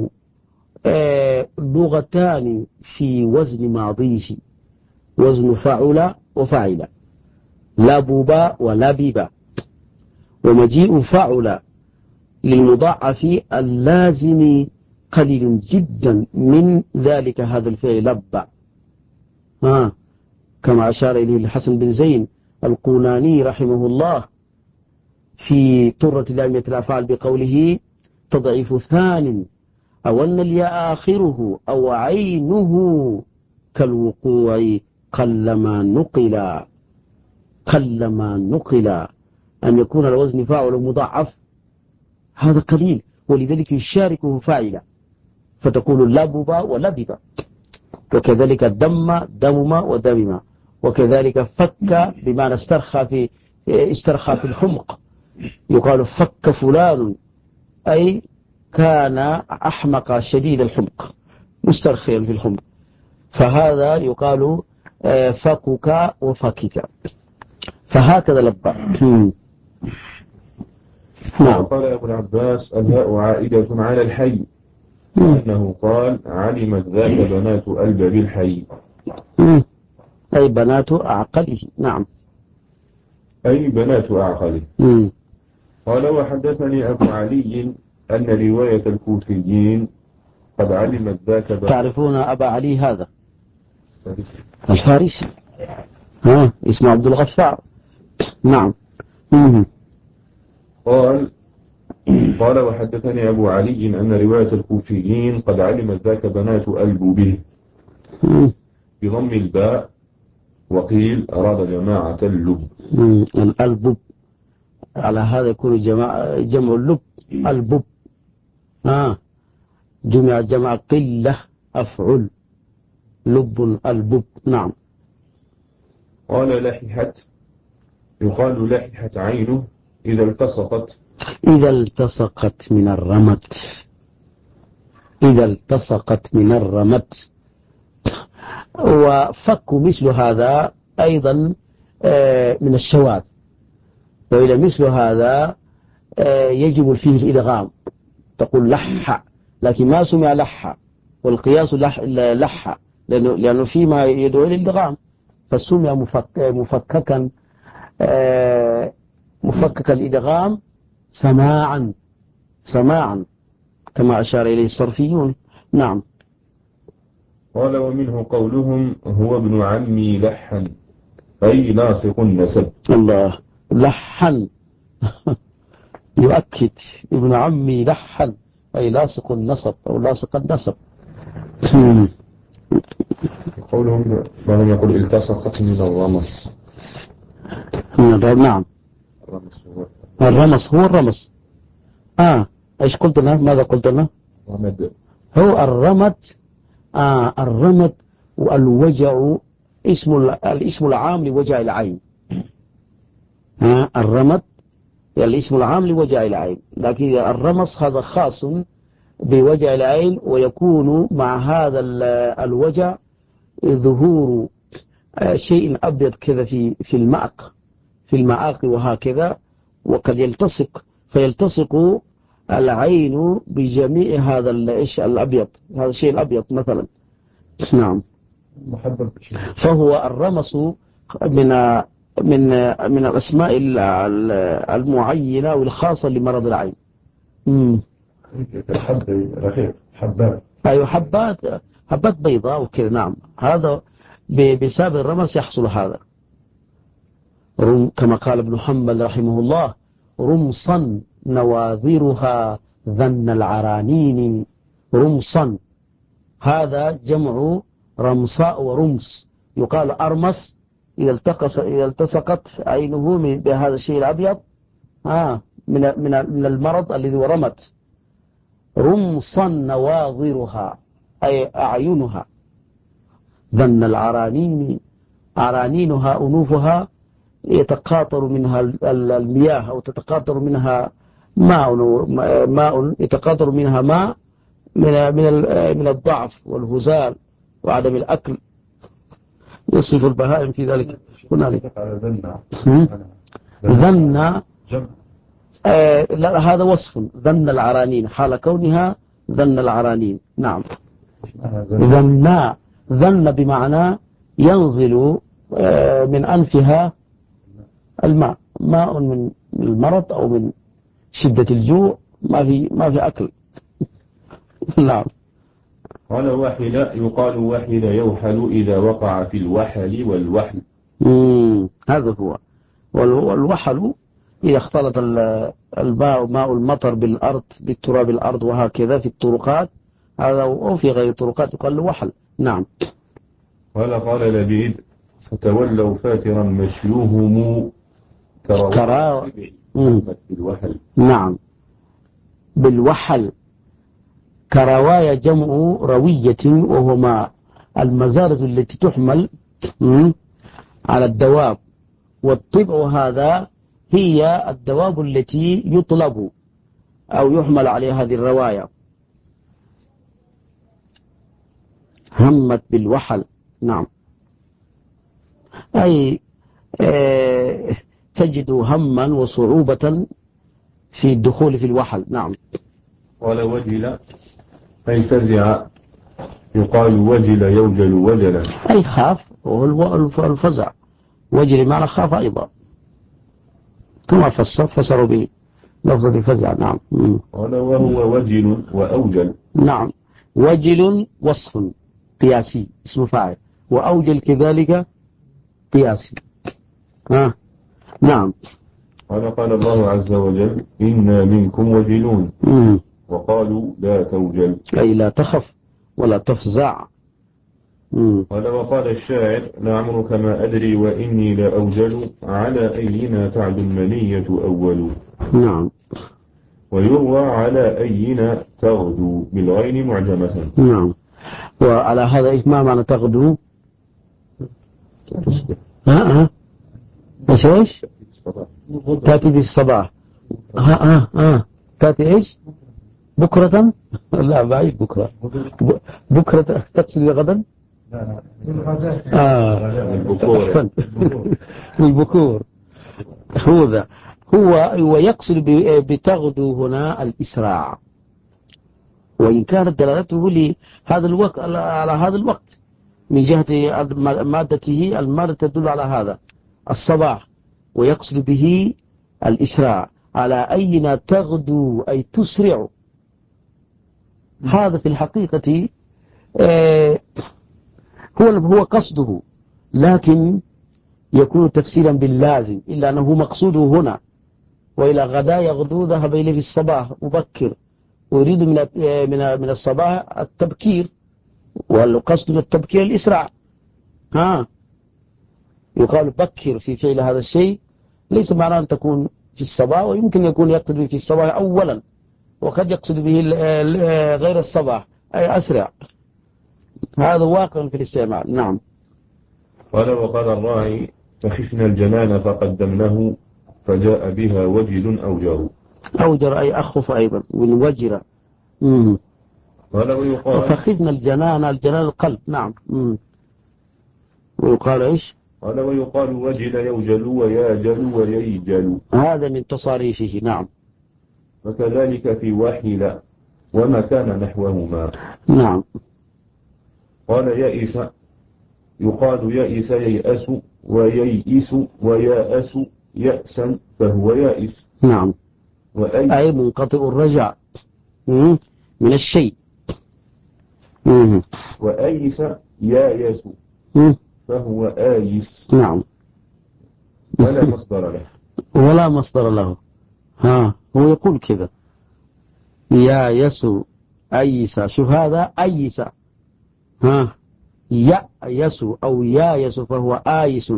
لغتان في وزن ماضيه، وزن فعل وفعل، لبب ولبب. ومجيء فعل للمضاعف اللازم قليل جدا من ذلك هذا الفعل لبى، كما أشار إليه الحسن بن زين القوناني رحمه الله في طرة لامية الأفعال بقوله تضعيف ثان أو أن الياء آخره أو عينه كالوقوع قلما نقل أن يكون الوزن فاعل مضاعف هذا قليل، ولذلك يشاركه فاعلا فتقول لبب ولبب، وكذلك دمم ودمم، وكذلك فك بمعنى استرخى في الحمق، يقال فك فلان أي كان أحمق شديد الحمق مسترخيا في الحمق، فهذا يقال فكك وفكك، فهكذا لبى. نعم. قال أبو العباس الهاء عائدة على الحي، أنه قال علمت ذاك بنات ألبب الحي، أي بنات أعقله. نعم. أي بنات أعقله. قال وحدثني أبو علي أن رواية الكوفيين قد علمت ذاك بنات. تعرفون أبا علي هذا الفارسي اسمه عبد الغفار. نعم. قال وحدثني أبو علي أن رواية الكوفيين قد علمت ذاك بنات ألببه بضم الباء، وقيل أراد جماعة اللب. الألبب على هذا يكون جمع اللب البب، جمع قلة أفعل لب البب. نعم. قال لححت يقال لححت عينه إذا التصقت من الرمت، وفك مثل هذا أيضا من الشواذ، وإذا مثل هذا يجب فيه الإدغام، تقول لح، لكن ما سمع لح، والقياس لح لأنه فيما يدعو للإدغام، فسمع مفككا الإدغام سماعا كما أشار إليه الصرفيون. نعم. قال ومنه قولهم هو ابن عمي لحن أي لاصق النسب. الله، لحن يؤكد ابن عمي لحن أي لاصق النسب أو لاصق النسب. قولهم بعضهم يقول التصقت من الرمس. نعم. الرمس هو الرمس. ايش قلت لنا؟ ماذا قلت لنا؟ هو الرمد والوجع الاسم العام لوجع العين. الرمد الاسم العام لوجع العين، لكن الرمس هذا خاص بوجع العين، ويكون مع هذا الوجع ظهور شيء أبيض كذا في المعاق وهكذا، وقد فيلتصق العين بجميع هذا الأبيض، هذا الشيء الأبيض مثلا. نعم. فهو الرمس من الأسماء المعينة والخاصة لمرض العين. حبات. أيوة، حبات بيضاء وكذا. نعم، هذا بسبب الرمس يحصل هذا. كما قال ابن حنبل رحمه الله: رمصا نواذرها ذن العرانين. رمصا هذا جمع رمصاء ورمص. يقال أرمس إذا التصقت عينه بهذا الشيء الأبيض من المرض الذي ورمت. رمصا نواظرها أي أعينها. ذن العرانين، عرانينها أنوفها يتقاطر منها المياه، أو تتقاطر منها ماء يتقاطر منها ماء من الضعف والهزال وعدم الأكل. يصف البهائم في ذلك هنالك. ذن لا، هذا وصف. ذن العرانين حال كونها ذن العرانين. نعم. ذن بمعنى ينزل من أنفها الماء، ماء من المرض أو من شدة الجوع، ما في أكل. نعم. قال وحل، يقال وحل يوحل إذا وقع في الوحل والوحل. هذا هو. والوحل إذا اختلط ماء المطر بالأرض، بالتراب الأرض وهكذا في الطرقات، هذا أو في غير الطرقات يقال له وحل. نعم. قال لبيد: فتولوا فاترا مشيوهم بالوحل. نعم، بالوحل. كرواية جمع روية، وهو ما المزارة التي تحمل على الدواب، والطبع هذا هي الدواب التي يطلب أو يحمل عليها هذه الرواية. همت بالوحل. نعم، أي تجد هما وصعوبة في الدخول في الوحل. نعم. قال وجل أي فزع، يقال وجل يوجل وجلا، أي خاف، وهو الفزع. وجل معنى خاف أيضا، كما فسروا به لفظة الفزع. نعم. قال وهو وجل وأوجل. نعم، وجل وصف قياسي اسم فاعل، وأوجل كذلك قياسي. نعم. قال الله عز وجل: إنا منكم وجلون. وقالوا لا توجل، أي لا تخف ولا تفزع. وقال الشاعر: لعمرك ما أدري وإني لا أوجل، على أينا تعد المنية أول. نعم. ويروى على أينا تغدو بالغين معجمة. نعم. وعلى هذا ما معنى تغدو؟ ايش؟ تأتي بالصباح. تأتي ايش؟ بكرة؟ لا، بعيد. بكرة تقصد غدا؟ أحسنت. البكور. هو يقصد بتغدو هنا الإسراع، وإن كانت دلالته لهذا الوقت على هذا الوقت من جهة مادته المادة تدل على هذا الصباح، ويقصد به الإسراع. على أين تغدو أي تسرع. هذا في الحقيقة هو قصده، لكن يكون تفسيرا باللازم، إلا أنه مقصوده هنا. وإلى غدا يغدو ذهب إليه في الصباح مبكر، ويريد من الصباح التبكير، والقصد التبكير الإسراع. يقال بكر في فعل هذا الشيء، ليس معناه أن تكون في الصباح، ويمكن يكون يقصد به في الصباح أولا، وقد يقصد به غير الصباح أي أسرع. هذا واقع في الاستعمال. نعم. وقال الراعي: فخفنا الجنان فقدمناه، فجاء بها وجل أوجر. أوجر أي أخف أيضا من وجر. وفخذنا الجنان القلب. نعم. ويقال إيش؟ قال ويقال وجل يوجل وياجل وييجل، هذا من تصاريفه. نعم. وكذلك في وحل وما كان نحوهما. نعم. قال يئس، يقال يئس ييأس وييئس وياءس يأسا فهو يائس. نعم. أي منقطع الرجاء من الشيء. وأيس يايس فهو آيس. نعم. ولا مصدر له. ولا مصدر له. هو يقول كذا يايس أيس. شوف هذا أيس يأيس أو يايس فهو آيس.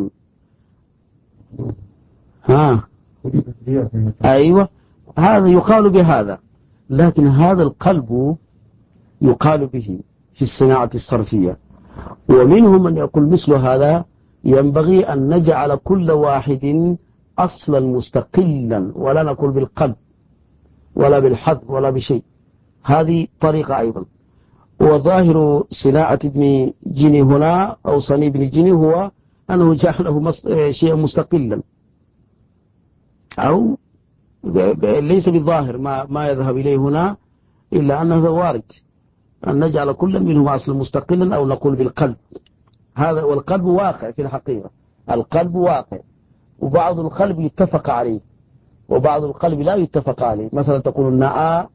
أيوة، هذا يقال بهذا، لكن هذا القلب يقال به في الصناعة الصرفية. ومنهم من يقول مثل هذا ينبغي أن نجعل كل واحد أصلا مستقلا، ولا نقول بالقلب ولا بالحذف ولا بشيء. هذه طريقة أيضا. وظاهر صناعة ابن جني هنا أو صني ابن جني هو أنه جعله شيئا مستقلا، أو ليس بالظاهر ما يذهب إليه هنا، إلا أنه وارد أن نجعل كل منهما أصلا مستقلا أو نقول بالقلب. هذا والقلب واقع في الحقيقة. القلب واقع، وبعض القلب يتفق عليه وبعض القلب لا يتفق عليه. مثلا تقول ناء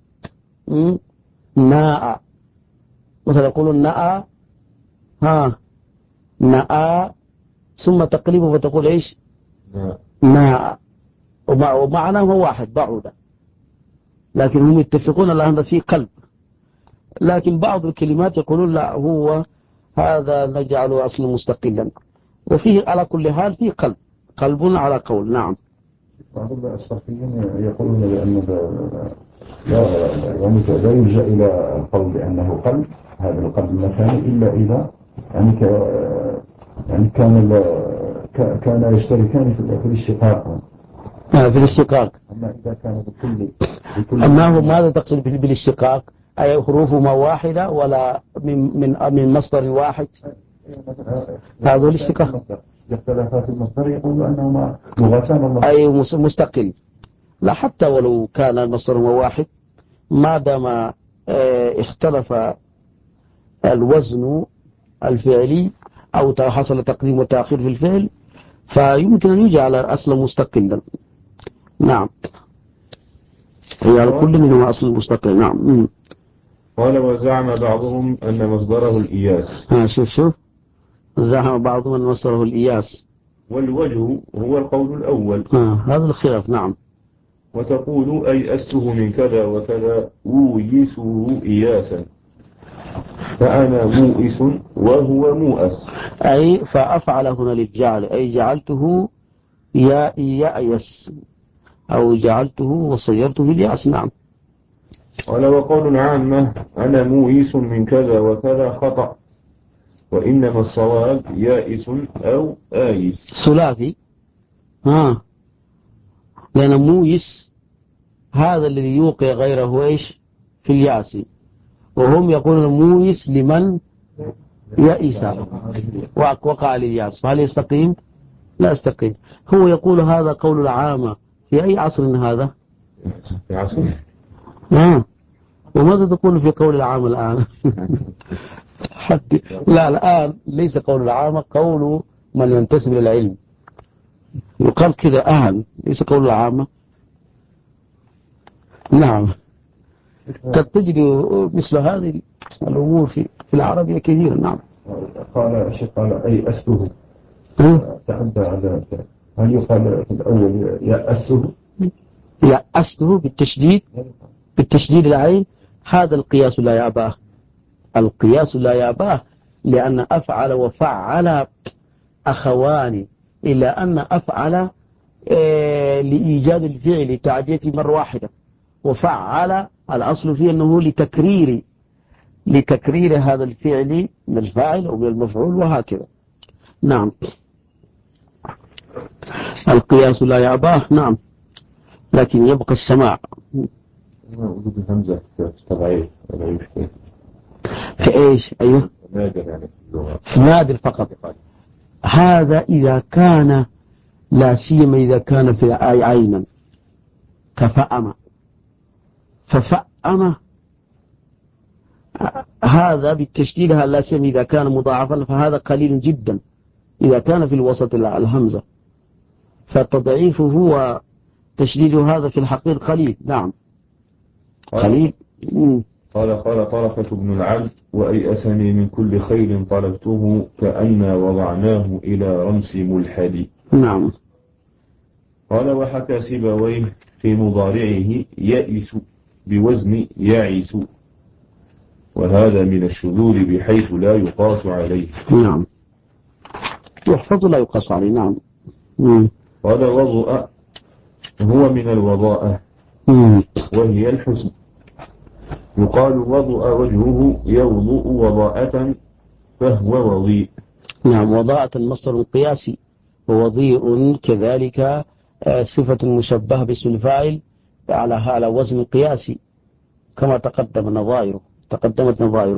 ناء، مثلا يقول ناء ناء ثم تقلبه فتقول إيش ناء، ومعناه هو واحد بعودا، لكن هم يتفقون على هذا في قلب. لكن بعض الكلمات يقولون لا، هو هذا نجعله أصلا مستقلا، وفيه على كل حال فيه قلب على قول. نعم. بعض الصرفيين يقولون بأن لا يلجأ إلى القول بأنه قلب، هذا القلب المكاني، إلا إذا يعني كان يشتركان في الاشتقاق. في الاشتقاق. أما إذا كان بكل أما هو ماذا تقصد بالاشتقاق؟ أي حروفهما واحدة ولا من مصدر واحد؟ هذا الاشتقاق. اختلافات المصدر يقول أنهما لغتان أي مستقل. لا، حتى ولو كان المصدر واحد، ما دام اختلف الوزن الفعلي أو حصل تقديم وتأخير في الفعل، فيمكن أن يجعل أصلا مستقلا. نعم. يعني كل منهما أصل مستقل. نعم. قال وزعم بعضهم أن مصدره الإياس. شوف زعم بعضهم أن مصدره الإياس، والوجه هو القول الأول. هذا الخلاف. نعم. وتقول أي أسته من كذا وكذا أويسه إياسا، فأنا موئس وهو موأس. أي فأفعل هنا للجعل، أي جعلته يأيس أو جعلته وصيرته الياس. نعم. قال وقول العامة أنا موئس من كذا وكذا خطأ، وإنما الصواب يائس أو آيس. ثلاثي. لأن مويس هذا الذي يوقع غيره إيش في الياس، وهم يقولون مويس لمن يائس وقع للياس، فهل يستقيم؟ لا يستقيم. هو يقول هذا قول العامة. في أي عصر هذا؟ في عصر. وماذا تقول في قول العامة الآن؟ لا، الآن ليس قول العامة، قول من ينتسب للعلم. يقال كذا أهل، ليس قول العامة. نعم. قد تجد مثل هذه الأمور في العربية كثيرا. نعم. قال أي أسته تعدى على، هل يقال في الأول يأسته؟ يأسته بالتشديد العين. هذا القياس لا يأباه. القياس لا يأباه، لأن أفعل وفعل أخوان، إلا أن أفعل لإيجاد الفعل تعدية مرة واحدة، وفعل الأصل فيه أنه لتكرير هذا الفعل من الفاعل أو من المفعول وهكذا. نعم. القياس لا يأباه. نعم. لكن يبقى السماع. وجود الهمزة تضعيف ولا يشكل. في إيش؟ أيوه نادر يعني في اللغة. نادر فقط. هذا إذا كان لا سيما إذا كان في عينا كفأم، ففأم هذا بالتشديد لا سيما إذا كان مضاعفا، فهذا قليل جدا إذا كان في الوسط الهمزة، فالتضعيف هو تشديد هذا في الحقيقة قليل. نعم قليل. قال طرفة بن العبد وأيأسني من كل خير طلبته كأن وضعناه إلى رمس ملحدي. نعم. قال وحكى سيبويه في مضارعه يئس بوزن يعس، وهذا من الشذوذ بحيث لا يقاس عليه. نعم يحفظ لا يقاس عليه. نعم. قال وضوء هو من الوضاءة وهي الحسن، يقال وضوء وجهه يوضوء وضاءة فهو وضيء. نعم وضاءة مصدر قياسي، ووضيء كذلك صفة مشبهة باسم الفاعل على وزن قياسي كما تقدمت نظائره.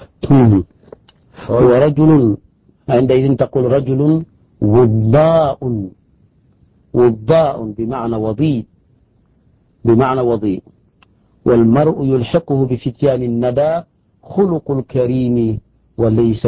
ورجل عندئذ تقول رجل وضاء بمعنى وضيء. والمرء يلحقه بفتيان الندى خلق الكريم وليس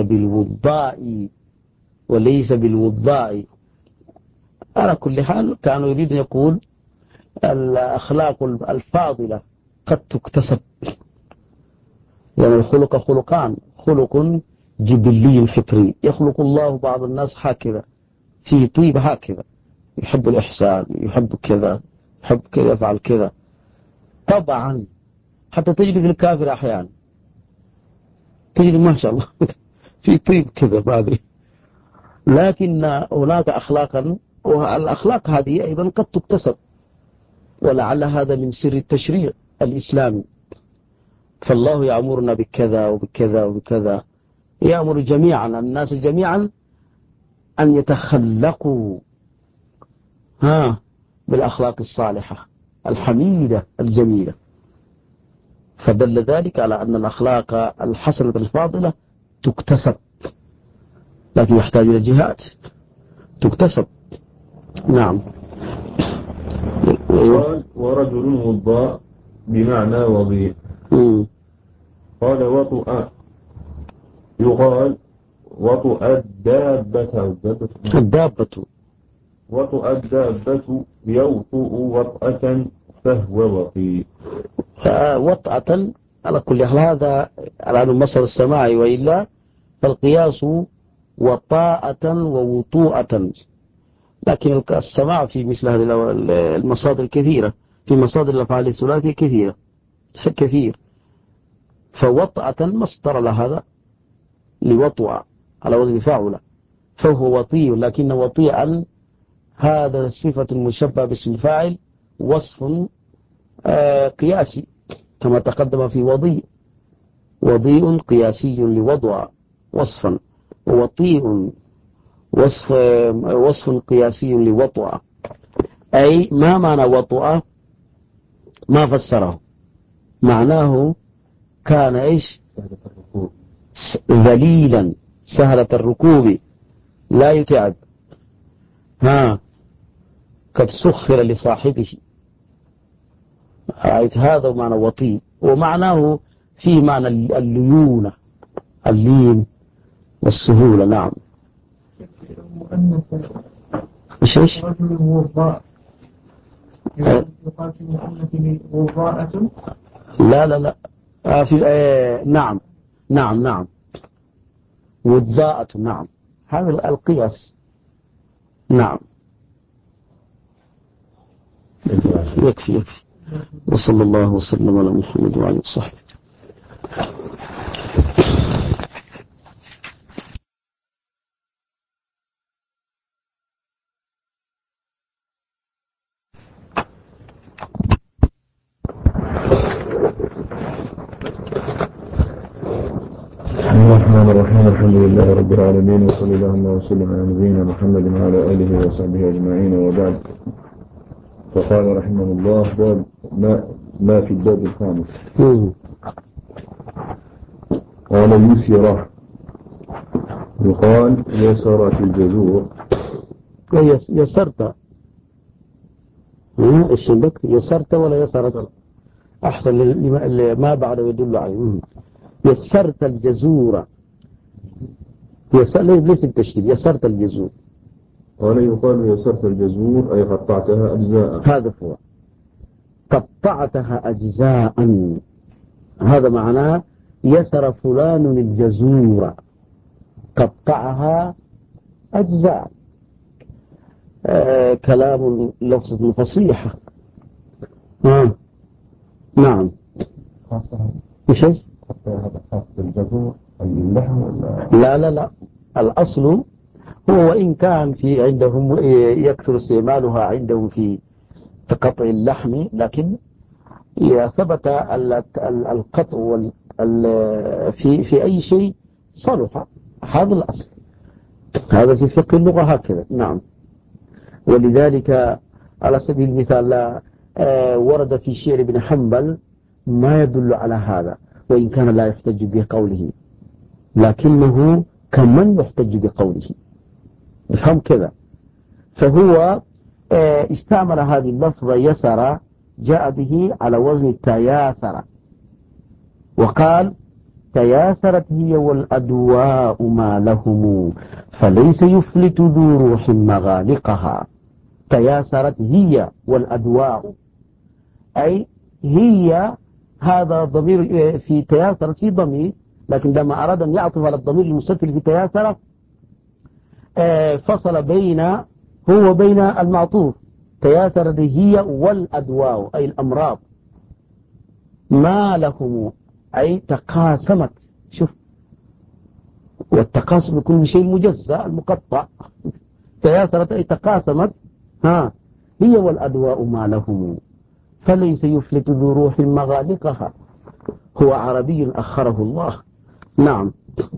بالوضاء. على كل حال كانوا يريدون يقول الأخلاق الفاضلة قد تكتسب، يعني الخلق خلقان، خلق جبلي فطري يخلق الله بعض الناس هكذا في طيب هكذا، يحب الإحسان، يحب كذا، يحب كذا، يفعل كذا. طبعا حتى تجد في الكافر أحيانا تجد ما شاء الله في طيب كذا بعد، لكن هناك أخلاقا، والأخلاق هذه أيضا قد تكتسب، ولعل هذا من سر التشريع الإسلامي. فالله يأمرنا بكذا وبكذا وبكذا، يأمر جميعا الناس جميعا أن يتخلقوا بالأخلاق الصالحة الحميدة الجميلة. فدل ذلك على أن الأخلاق الحسنة الفاضلة تكتسب، لكن يحتاج إلى جهاد تكتسب. نعم. ورجل وضاء بمعنى وضيء. قال وطؤ يقال وطؤ الدابة وطؤ الدابة يوطؤ وطأة فهو وطيء. وطأة على كل حال هذا على المصدر السماعي، وإلا فالقياس وطاءة ووطوءة، لكن السماع في مثل هذه المصادر كثيرة، في مصادر الأفعال الثلاثية كثير. فوطأة مصدر لهذا لوطوع على وزن فاعل، فهو وطيء، لكن وطيئا هذا صفة مشبهة باسم الفاعل، وصف قياسي كما تقدم في وضيء قياسي لوضع وصفا، ووطيء وصف قياسي لوطأ. أي ما معنى وطأ؟ ما فسره، معناه كان إيش؟ ذليلا سهلة الركوب لا يتعب، قد سخر لصاحبه. رأيت هذا معنى وطيء، ومعناه في معنى الليونة، اللين والسهولة. نعم. ايش؟ رجل وضاء يقال في مؤنثه وضاءة. لا في نعم وضاءة. نعم هذا القياس. نعم يكفي. وصلى الله وسلم على محمد وعلى وصحبه. الرحمن الرحيم. الحمد لله رب العالمين، وصلى الله وسلم على نبينا محمد وعلى آله وصحبه أجمعين، وبعد. فقال رحمه الله باب ما في الباب الخامس. قال يسرة يقال يسرت الجذور. يسرت ايش عندك؟ يسرت ولا يسرت؟ أحسن ما بعد يدل عليه. يسرت الجزور، ليس التشديد، يسرت الجزور. قال يقال يسرت الجزور أي قطعتها أجزاء. هذا هو قطعتها أجزاء، هذا معناه يسر فلان الجزور، قطعها أجزاء. كلام لفظ فصيح. نعم. ايش هذا خاص بالجزور أي اللحم ولا؟ لا الأصل هو وإن كان في عندهم يكثر استعمالها عندهم في قطع اللحم، لكن ثبت القطع في أي شيء صلح، هذا الأصل، هذا في فقه اللغة هكذا. نعم. ولذلك على سبيل المثال ورد في شعر ابن حنبل ما يدل على هذا، وإن كان لا يحتج بقوله، لكنه كمن يحتج بقوله، افهم كذا. فهو استعمل هذه اللفظة يسر، جاء به على وزن تياسر، وقال تياسرت هي والأدواء ما لهم فليس يفلت ذو روح مغالقها. تياسرت هي والأدواء، أي هي، هذا ضمير في تياسرت في ضمير، لكن لما أراد أن يعطف على الضمير المستتر في تياسرت فصل بين المعطوف. تياسرت هي والأدواء أي الأمراض، ما لهم أي تقاسمت. شوف، والتقاسم بكل شيء مجزأ المقطع. تياسرت أي تقاسمت، هي والأدواء ما لهم فليس يفلت ذو روح مغالقها. هو عربي أخره الله. نعم.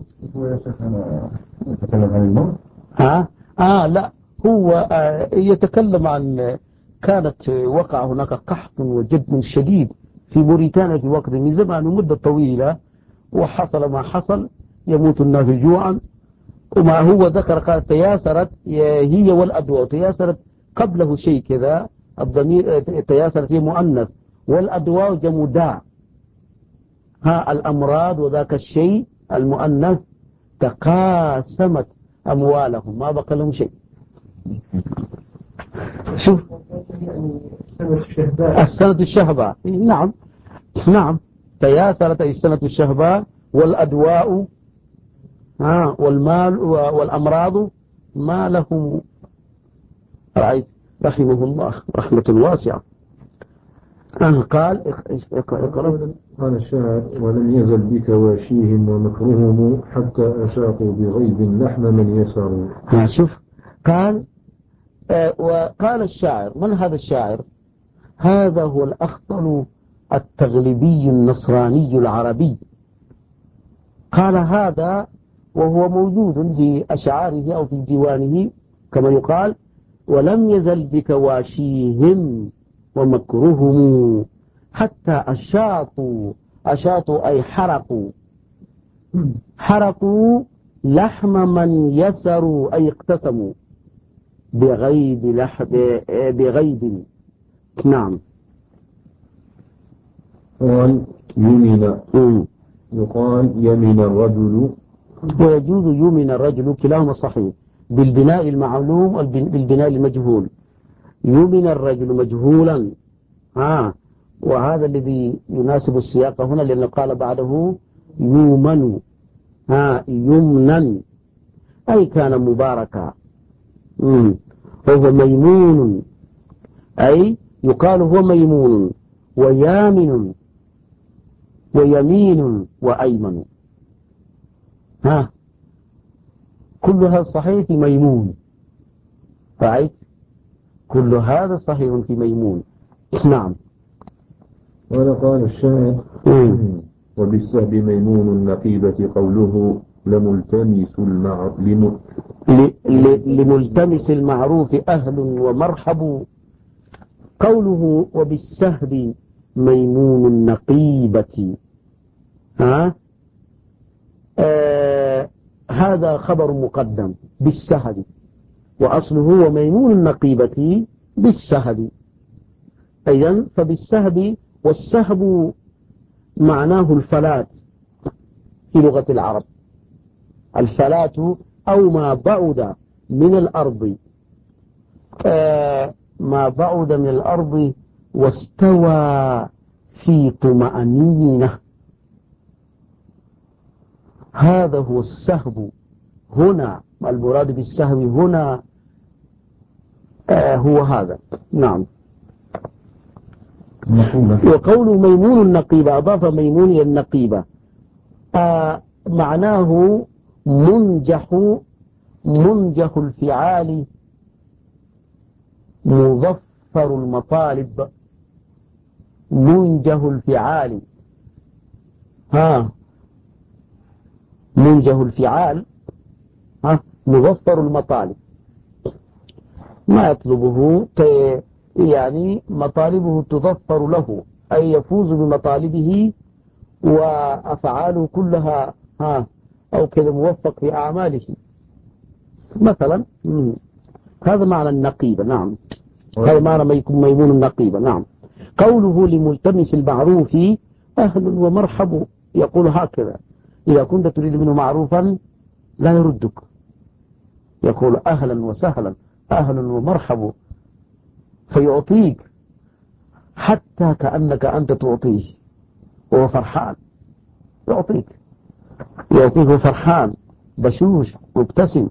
يتكلم عن الموت؟ لا، هو يتكلم عن كانت وقع هناك قحط وجد شديد في موريتانيا في وقت من زمان مدة طويلة، وحصل ما حصل، يموت الناس جوعا. وما هو ذكر قال تياسرت هي والأدواء، تياسرت قبله شيء كذا، الضمير تياسرت هي مؤنث، والأدواء جمع داء، الأمراض وذاك الشيء المؤنث تقاسمت أموالهم، ما بقى لهم شيء. شوف السنة الشهباء. نعم تياسرت أي السنة الشهباء، والأدواء والمال والأمراض ما لهم. رأيت رحمه الله رحمة واسعة. قال اقرأ. قال الشاعر ولم يزل بك واشيهم ومكرهم حتى أشاقوا بغيب لحم من يسروا. شوف قال وقال الشاعر، من هذا الشاعر؟ هذا هو الأخطل التغلبي النصراني العربي. قال هذا وهو موجود في أشعاره أو في ديوانه كما يقال ولم يزل بك واشيهم ومكرهم حتى أشاطوا أي حرقوا لحم من يسروا أي اقتسموا بغيب. نعم. قال يمن يقال يمن الرجل، ويجوز يمن الرجل، كلاهما صحيح، بالبناء المعلوم وبالبناء المجهول. يمن الرجل مجهولا، وهذا الذي يناسب السياق هنا، لأنه قال بعده يومن، يمنا أي كان مباركا. هو ميمون، أي يقال هو ميمون ويامن ويمين وأيمن، كل هذا صحيح في ميمون. رأيت كل هذا صحيح في ميمون. نعم. قال الشاعر وبالسهب ميمون النقيبة قوله لملتمس المعروف أهل ومرحب. قوله وبالسهب ميمون النقيبة، هذا خبر مقدم بالسهد، وأصله وميمون النقيبة بالسهد. أيضا فبالسهد، والسهب معناه الفلات في لغة العرب، الفلات أو ما بعد من الأرض، ما بعد من الأرض واستوى في طمأنينة، هذا هو السهب. هنا المراد بالسهب هنا هو هذا. نعم. وقول ميمون النقيبة، أضاف ميمون إلى النقيبة، معناه منجح الفعال مظفر المطالب. منجه الفعال، منجه الفعال مظفر المطالب، ما يطلبه يعني مطالبه تظفر له، أي يفوز بمطالبه وأفعاله كلها أو كذا موفق في أعماله مثلا. هذا معنى النقيبة. نعم، هذا معنى ما يكون ميمون النقيبة. نعم. قوله لملتمس المعروف أهل ومرحب، يقول هكذا: إذا كنت تريد منه معروفا لا يردك، يقول أهلا وسهلا، أهلا ومرحب، فيعطيك حتى كأنك أنت تعطيه وهو فرحان، يعطيك فرحان بشوش مبتسم،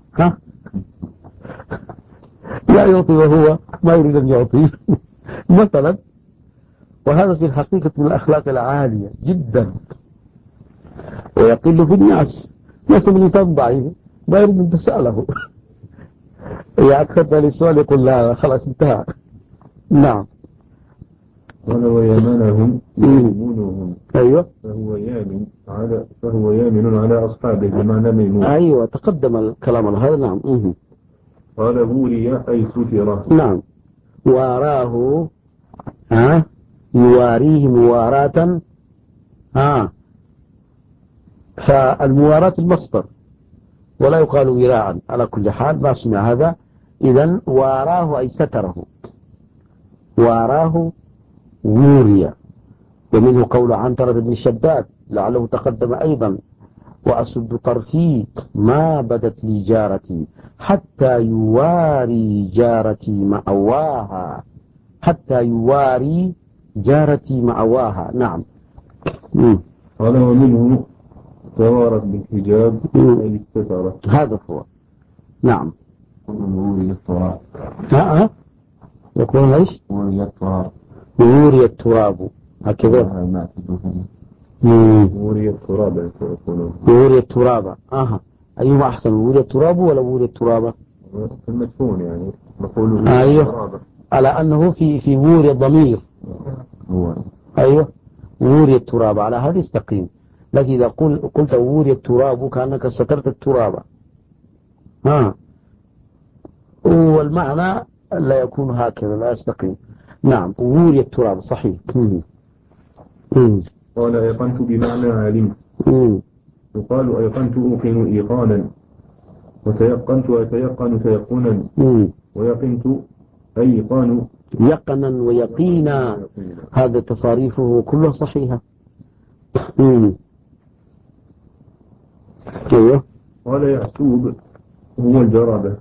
لا يعطي وهو ما يريد أن يعطيه مثلا. وهذا في الحقيقة من الأخلاق العالية جدا، ويقل في الناس. من الإنسان ضعيف ما يريد أن تسأله إذا أكثرت للسؤال يقول لا خلاص انتهى. نعم. ولو يمنهم يمنهم، أيوة، فهو يامن على أصحابه بمعنى ميمون. أيوة، تقدم الكلام على هذا. نعم. قال هوري أي ستره. نعم. واراه يواريه مواراة. فالمواراة المصدر ولا يقال وراعا، على كل حال ما سمع هذا. إذن واراه أي ستره، واراه ووريا. ومنه قول عنترة بن شداد لعله تقدم أيضا: وأسد طرفي ما بدت لي جارتي حتى يواري جارتي مأواها، حتى يواري جارتي مأواها. نعم. قال ومنه توارت بالحجاب أي استترت. هذا هو. نعم. ووري التراب. يقولون ايش؟ ووري التراب. ووري التراب هكذا. ووري التراب يقولون. ووري التراب. أيهما أحسن، ووري التراب ولا ووري التراب؟ في المدفون يعني نقول. أيوه، على أنه في ووري الضمير. أيوه، ووري التراب على هذا استقيم. لكن إذا قلت ووري التراب كأنك سترت التراب، والمعنى لا يكون هكذا، لا يستقيم. نعم، ووري التراب صحيح. قال أيقنت بمعنى علمت. يقال أيقنت أوقن إيقانا، وتيقنت أتيقن تيقنا، ويقنت أيقان يقنا ويقينا. هذا تصاريفه كلها صحيحة. أيوه. قال يعسوب هو الجرابة.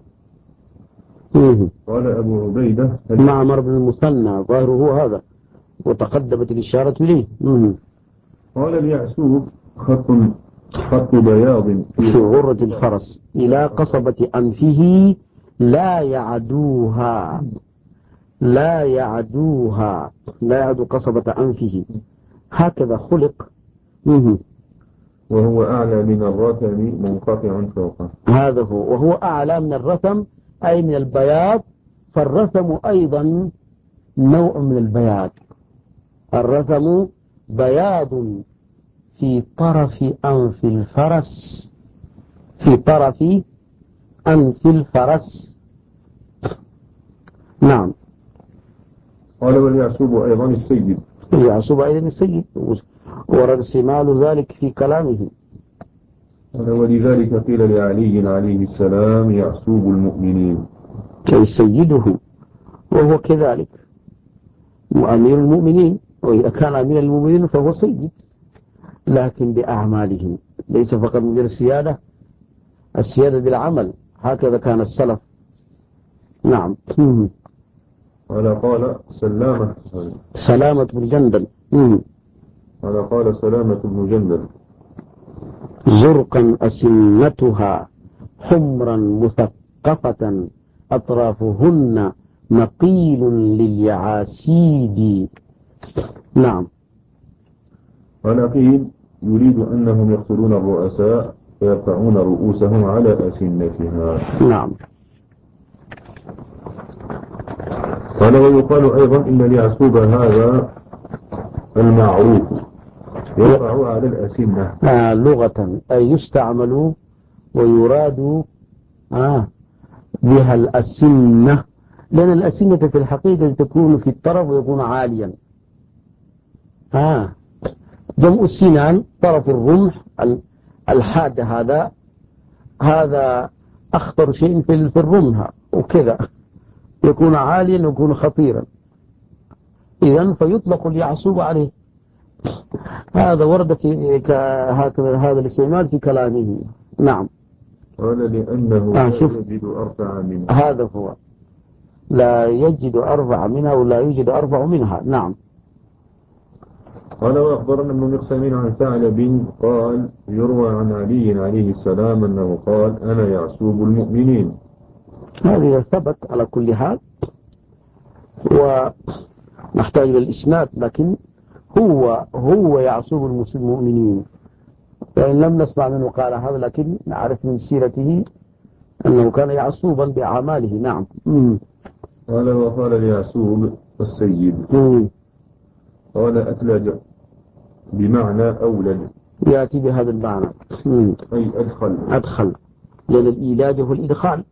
قال أبو عبيدة معمر بن المثنى ظاهره هذا، وتقدمت الإشارة إليه. قال اليعسوب خط بياض في غرة الفرس إلى قصبة أنفه لا يعدوها، لا يعدو قصبة أنفه، هكذا خلق. وهو أعلى من الرثم منقطع فوقه. هذا هو، وهو أعلى من الرثم أي من البياض. فالرثم أيضا نوع من البياض. الرثم بياض في طرف أنف الفرس، في طرف أنف الفرس. نعم. قال واليعسوب أيضا السيد. اليعسوب أيضا السيد، ورد استعمال ذلك في كلامه. ولذلك قيل لعلي عليه السلام يعصوب المؤمنين أي سيده، وهو كذلك أمير المؤمنين، وإذا كان أمير المؤمنين فهو سيد، لكن بأعماله، ليس فقط من السيادة، السيادة بالعمل، هكذا كان السلف. نعم. قال سلامة بن جندل. قال سلامة بن جندل زرقا أسنتها حمرا مثقفة أطرافهن نقيل لليعاسيد. نعم. قيل يريد أنهم يقتلون الرؤساء فيرفعون رؤوسهم على أسنتها. نعم. قال ويقال أيضا إن ليعسوب هذا المعروف يرفع على الأسنة لغة، أي يستعمل ويراد بها الأسنة، لأن الأسنة في الحقيقة تكون في الطرف ويكون عاليا. جمع السنان طرف الرمح الحاد، هذا أخطر شيء في الرمح، وكذا يكون عاليا ويكون خطيرا، إذن فيطلق اليعصوب عليه. هذا ورد في هذا الاستعمال في كلامه. نعم. قال لأنه لا يجد أرفع منها. هذا هو، لا يجد أرفع منها ولا يوجد أرفع منها. نعم. قال وأخبرنا ابن مقسم عن ثعلب قال يروى عن علي عليه السلام أنه قال أنا يعصوب المؤمنين. هذا ثبت على كل حال، ونحتاج للإسناد، لكن هو يعصوب المؤمنين، فإن لم نسمع منه قال هذا، لكن نعرف من سيرته أنه كان يعصوبا بأعماله. نعم. قال وقال ليعصوب السيد. قال أتلج بمعنى أولج، يأتي بهذا المعنى، أي أدخل، لأن الإيلاج هو الإدخال.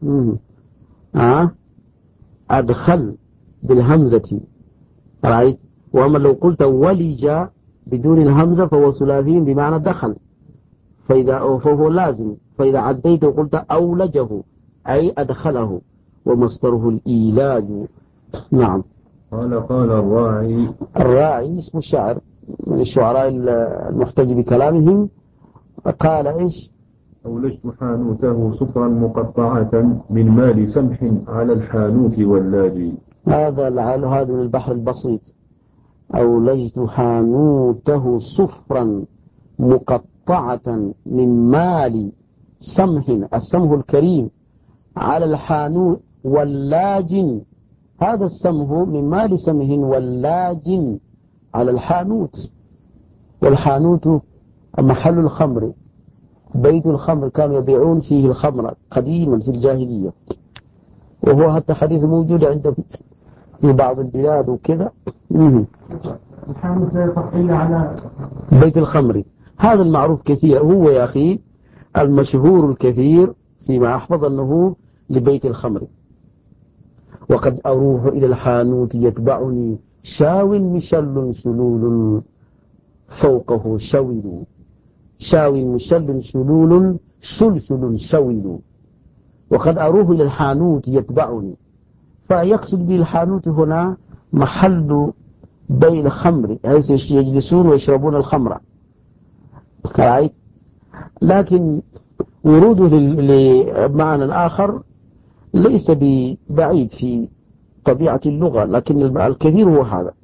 أدخل بالهمزة، رأيت. وأما لو قلت ولج بدون الهمزة فهو ثلاثي بمعنى دخل، فهو لازم، فإذا عديت وقلت أولجه أي أدخله، ومصدره الإيلاج. نعم. قال الراعي اسم الشاعر من الشعراء المحتج بكلامهم، قال إيش؟ أولجت حانوته صفرا مقطعة من مال سمح على الحانوت واللاجي. هذا من البحر البسيط. أولجت حانوته صفرا مقطعة من مال سمح، السمح الكريم، على الحانوت واللاجن، هذا السمه من مال سمه واللاجن على الحانوت، والحانوت محل الخمر، بيت الخمر، كانوا يبيعون فيه الخمر قديما في الجاهلية، وهو حتى حديث موجود عند في بعض البلاد وكذا. الحانوت لا يصح إلا على بيت الخمر، هذا المعروف كثير، هو يا أخي المشهور الكثير فيما أحفظ أنه لبيت الخمر. وقد أروح إلى الحانوت يتبعني شاو مشل شلول فوقه شويل، شاو مشل شلول سلسل شويل. وقد أروح إلى الحانوت يتبعني، فيقصد بالحانوت هنا محل بين الخمر، حيث يجلسون ويشربون الخمر، رأيت. لكن وروده لمعنى آخر ليس بعيد في طبيعة اللغة، لكن الكثير هو هذا.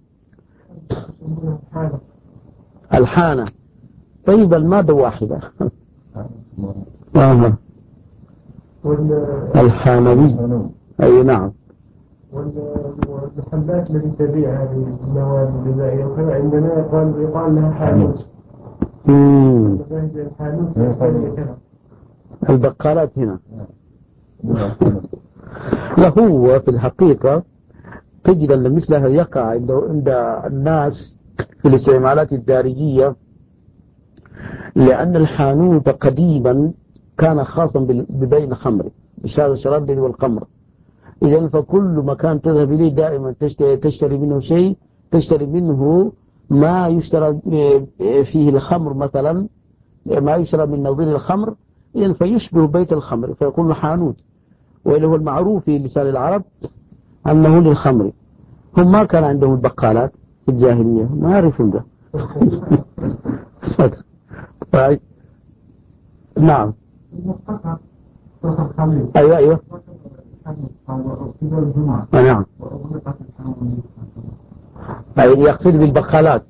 الحانة، طيب المادة واحدة. الحانوي، أي نعم. والمحلات التي تبيع هذه المواد الغذائية وكذا عندنا يقال لها حانوت. البقالات هنا. وهو في الحقيقة تجد أن مثلها يقع عند الناس في الاستعمالات الدارجية، لأن الحانوت قديما كان خاصا ببيع الخمر، بشهادة الشراب والقمر. إذن فكل مكان تذهب إليه دائما تشتري منه شيء، تشتري منه ما يشترى فيه الخمر مثلا ما يشرب من نظير الخمر إذن فيشبه بيت الخمر فيكون حانوت. واللي هو المعروف في لسان العرب أنه للخمر. هم ما كان عندهم البقالات في الجاهلية، ما يعرفون ده. طيب نعم أيوة أيوة نعم أي يقصد بالبقالات.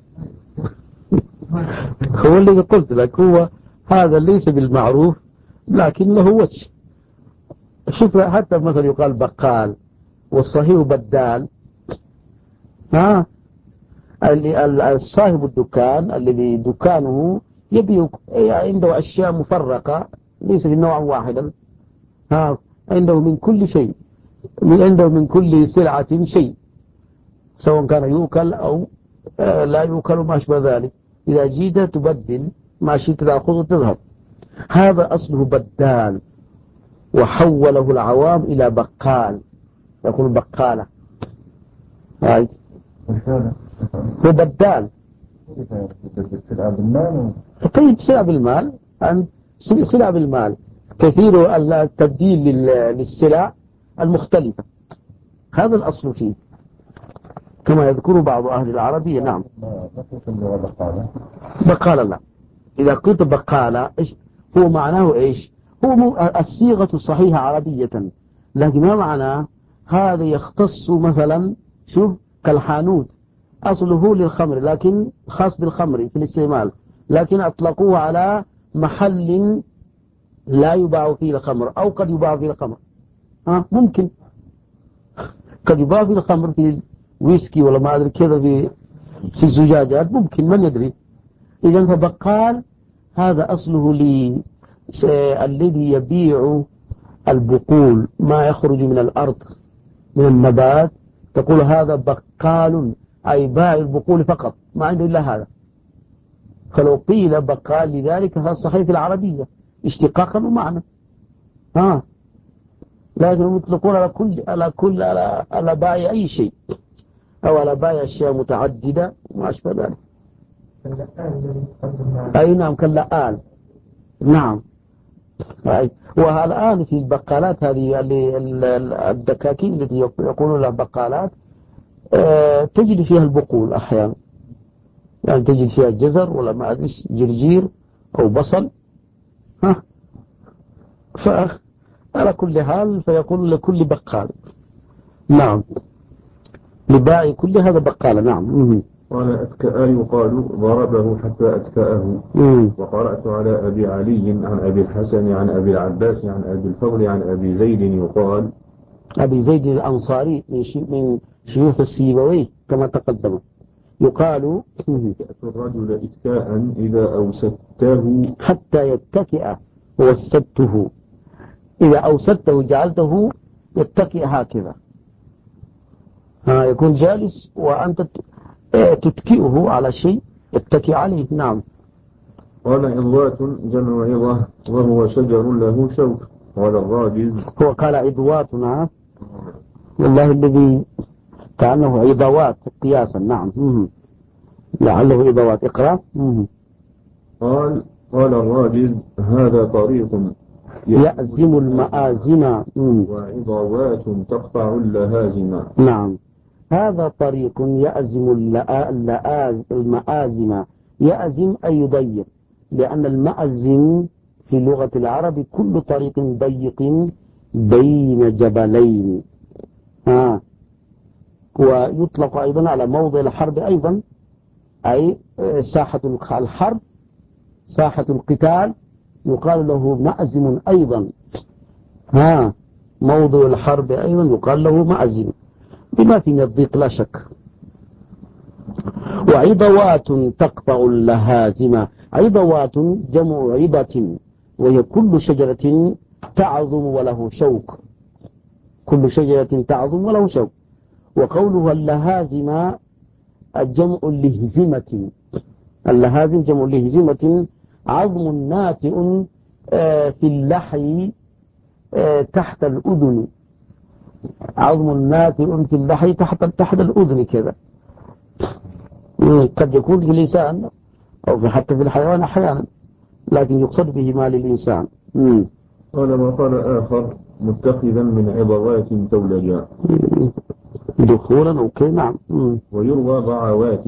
هو اللي قلت لك هو هذا ليس بالمعروف لكنه وجه. شوف حتى مثلا يقال بقال والصحيح بدال. ها صاحب الدكان الذي دكانه يبيع عنده أشياء مفرقة ليس في نوع واحدا. ها عنده من كل شيء، عنده من كل سلعة شيء سواء كان يؤكل أو لا يؤكل ما أشبه ذلك. إذا جيت تبدل ما شئت تأخذ وتذهب. هذا أصله بدال وحوله العوام إلى بقال يقول بقالة. هاي هو بدال. طيب سلع بالمال أن سلع بالمال كثير التبديل للسلع المختلفة. هذا الأصل فيه كما يذكر بعض أهل العربية. نعم بقالة. لا إذا قلت بقالة هو معناه إيش؟ هو الصيغة الصحيحة عربية لكن ما معناه هذا يختص مثلا شوف كالحانوت أصله للخمر لكن خاص بالخمر في الاستعمال لكن أطلقوه على محل لا يباع فيه الخمر أو قد يباع فيه الخمر. ممكن قد يباع فيه الخمر في ويسكي ولا ما أدري كذا في الزجاجات ممكن من يدري. إذن فبقال هذا أصله الذي يبيع البقول ما يخرج من الأرض من النبات تقول هذا بقال أي باع البقول فقط ما عنده إلا هذا. فلو قيل بقال لذلك هذا صحيح في العربية اشتقاقا ومعنى. لكن يطلقون على باع أي شيء أو على باع أشياء متعددة وما أشبه ذلك. أي نعم كاللآل. نعم والآن في البقالات هذه الدكاكين التي يقولون لها بقالات تجد فيها البقول أحيانا يعني تجد فيها جزر ولا ما أدري جرجير أو بصل. فعلى كل حال فيقول لكل بقال. نعم لباعي كل هذا بقال. نعم قال أتكأ يقال ضربه حتى أتكأه. وقرأت على أبي علي عن أبي الحسن عن أبي العباس عن أبي الفضل عن أبي زيد يقال أبي زيد الأنصاري من شيوخ السيبوي كما تقدم يقال أتكأت الرجل إتكاء إذا أوسدته حتى يتكئ ووسدته. إذا أوسدته جعلته يتكئ هكذا يكون جالس وأنت تتكئه على شيء يتكئ عليه. نعم قال عضوات جمع عظة وهو شجر له شوك. قال الراجز هو قال عضواتنا والله الذي كأنه عضوات قياسا. نعم لعله عضوات. اقرأ. قال الراجز هذا طريق يأزم المآزم وعضوات تقطع اللهازم. نعم هذا طريق يأزم المآزم. يأزم أي يضيق لأن المأزم في لغة العرب كل طريق ضيق بين جبلين. ويطلق أيضا على موضع الحرب أيضا أي ساحة الحرب ساحة القتال يقال له مأزم أيضا. موضع الحرب أيضا يقال له مأزم بما في الضيق لا شك. وعضوات تقطع اللهازم. عضوات جمع عبة وهي كل شجرة تعظم وله شوك. كل شجرة تعظم وله شوك. وقولها اللهازم جمع لهزمة. اللهازم جمع لهزمة عظم ناتئ في اللحي تحت الأذن. عظم ناتئ في اللحي تحت الأذن كذا. قد يكون في اللسان أو حتى في الحيوان أحيانا لكن يقصد به مال الإنسان. قال وقال آخر متخذا من عضوات تولجا دخولا. أوكي نعم. ويروى ضعوات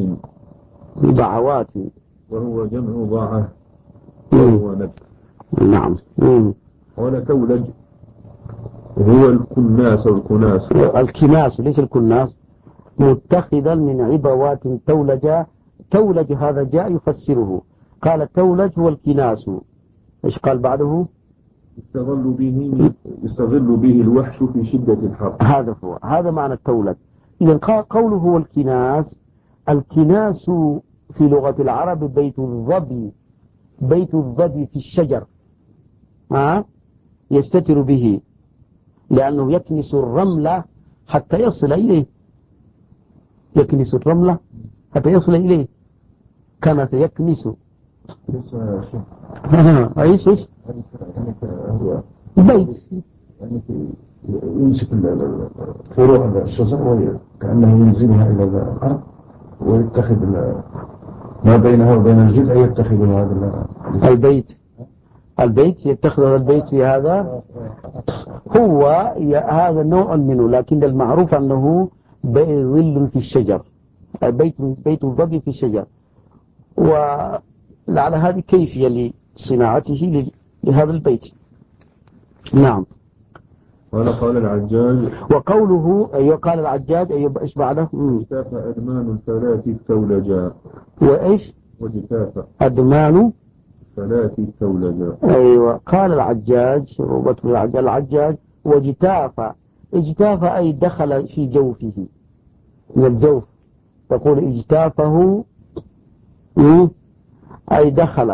وهو جمع ضاعة وهو نبت. نعم. قال تولج هو الكناس الكناس ليس الكناس. متخذا من عضوات تولجا. تولج هذا جاء يفسره، قال تولج هو الكناس. ايش قال بعده؟ يستظل به الوحش في شدة الحر. هذا هو، هذا معنى التولج. إذا قوله هو الكناس. الكناس في لغة العرب بيت الظبي في الشجر، يستتر به لأنه يكنس الرملة حتى يصل إليه. يكنس الرملة حتى يصل إليه. كانت يكنس. ايش بيت يعني يمسك فروع الشجر وكأنه ينزلها إلى الأرض ويتخذ ما بينه وبين الجذع يتخذ هذا البيت يتخذ البيت في هذا. هو هذا نوع منه، لكن المعروف أنه ظل في الشجر، بيت الظبي في الشجر. ولعل هذه كيفية لصناعته لهذا البيت. نعم. قال العجاج. وقوله قال العجاج ايش بعده؟ وجتاف أدمان الفلاة التولجا. وإيش؟ وجتاف أدمان الفلاة التولجا. أيوة. قال العجاج العجاج وجتاف. اجتاف أي دخل في جوفه، من الجوف. تقول اجتافه أي دخل.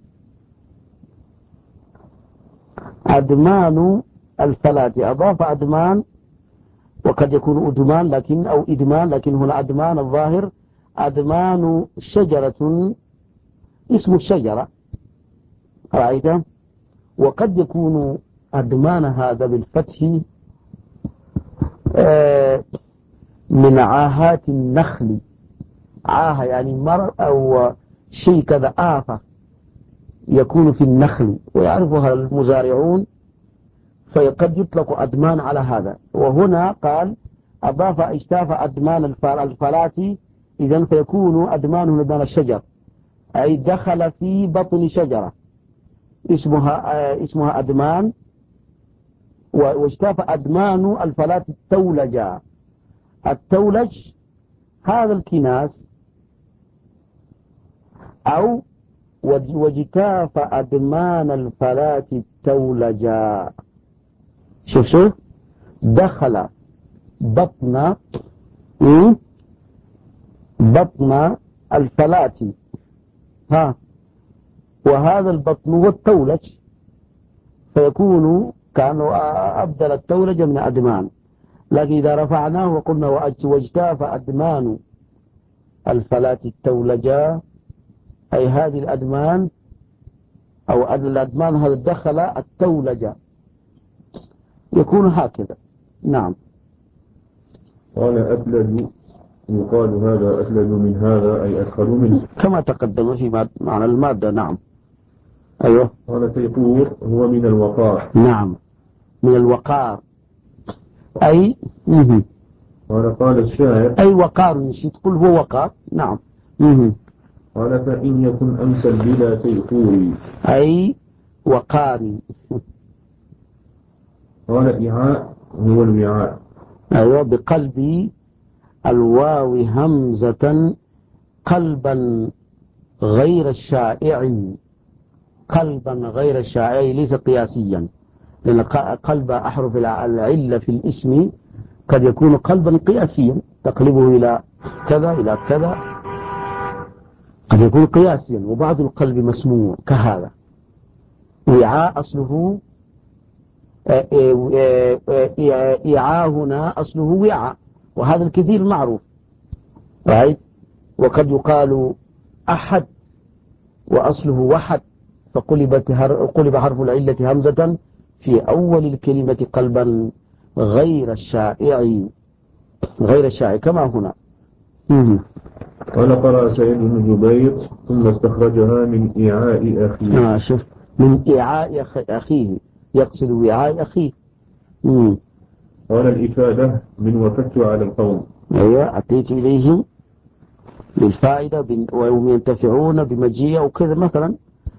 أدمان الفلاة أضاف أدمان، وقد يكون أدمان أو إدمان، لكن هنا أدمان الظاهر. أدمان شجرة، اسم الشجرة، رأيت؟ وقد يكون أدمان هذا بالفتح من عاهات النخل. عاهة يعني مرء أو شيء كذا آفة يكون في النخل ويعرفها المزارعون، فقد يطلق أدمان على هذا. وهنا قال أضاف اجتاف أدمان الفلاة، إذن فيكون أدمانه لدان الشجر، أي دخل في بطن شجرة اسمها أدمان. واجتاف أدمان الفلاة التولجا. التولج هذا الكناس، أو وجتاف أدمان الفلاة التولجا. شوف دخل بطن الفلاة، وهذا البطن هو التولج، فيكون كأنه أبدل التولج من أدمان. لكن إذا رفعناه وقلنا واجتاف أدمان الفلاة التولجا، أي هذه الأدمان أو الأدمان هذا دخل التولجا، يكون هكذا. نعم. قال أثلج، يقال هذا أثلج من هذا أي أدخل منه، كما تقدم في معنى المادة. نعم. أيوه. قال تيقور هو من الوقار. نعم، من الوقار أي قال الشاعر أي وقار، نسيت قل هو وقار. نعم. قال فإن يكن أمثل بلا تيقور أي وقاري. قال إعاء هو الوعاء. أيوة، بقلب الواو همزة قلبا غير الشائع. قلبا غير الشائع ليس قياسيا، لأن قلب أحرف العلة في الاسم قد يكون قلبا قياسيا، تقلبه إلى كذا إلى كذا، قد يكون قياسيا. وبعض القلب مسموع كهذا. وعاء أصله إعاء هنا أصله وعاء، وهذا الكثير معروف. وقد يقال أحد وأصله وحد، فقلب حرف العلة همزة في أول الكلمة قلبا غير الشائع كما هنا. قال قرأ سعيد بن جبير ثم استخرجها من إعاء أخيه. شوف، من إعاء أخيه، يقصد وعاء أخيه. قال الإفادة من وفدت على القوم. أيوة، أتيت إليهم للفائدة وهم ينتفعون بمجيء أو كذا مثلا.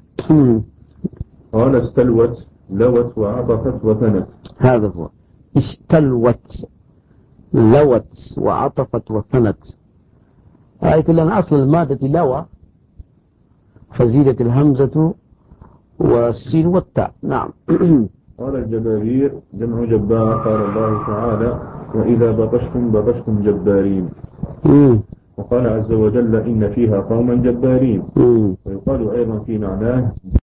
قال استلوت لوت وعطفت وثنت. هذا هو استلوت لوت وعطفت وثنت. لأن أصل المادة لوى فزيدت الهمزة والسين والتاء. نعم. قال الجبابير جمع جبار. قال الله تعالى وإذا بطشتم بطشتم جبارين. وقال عز وجل إن فيها قوما جبارين. ويقال أيضا في معناه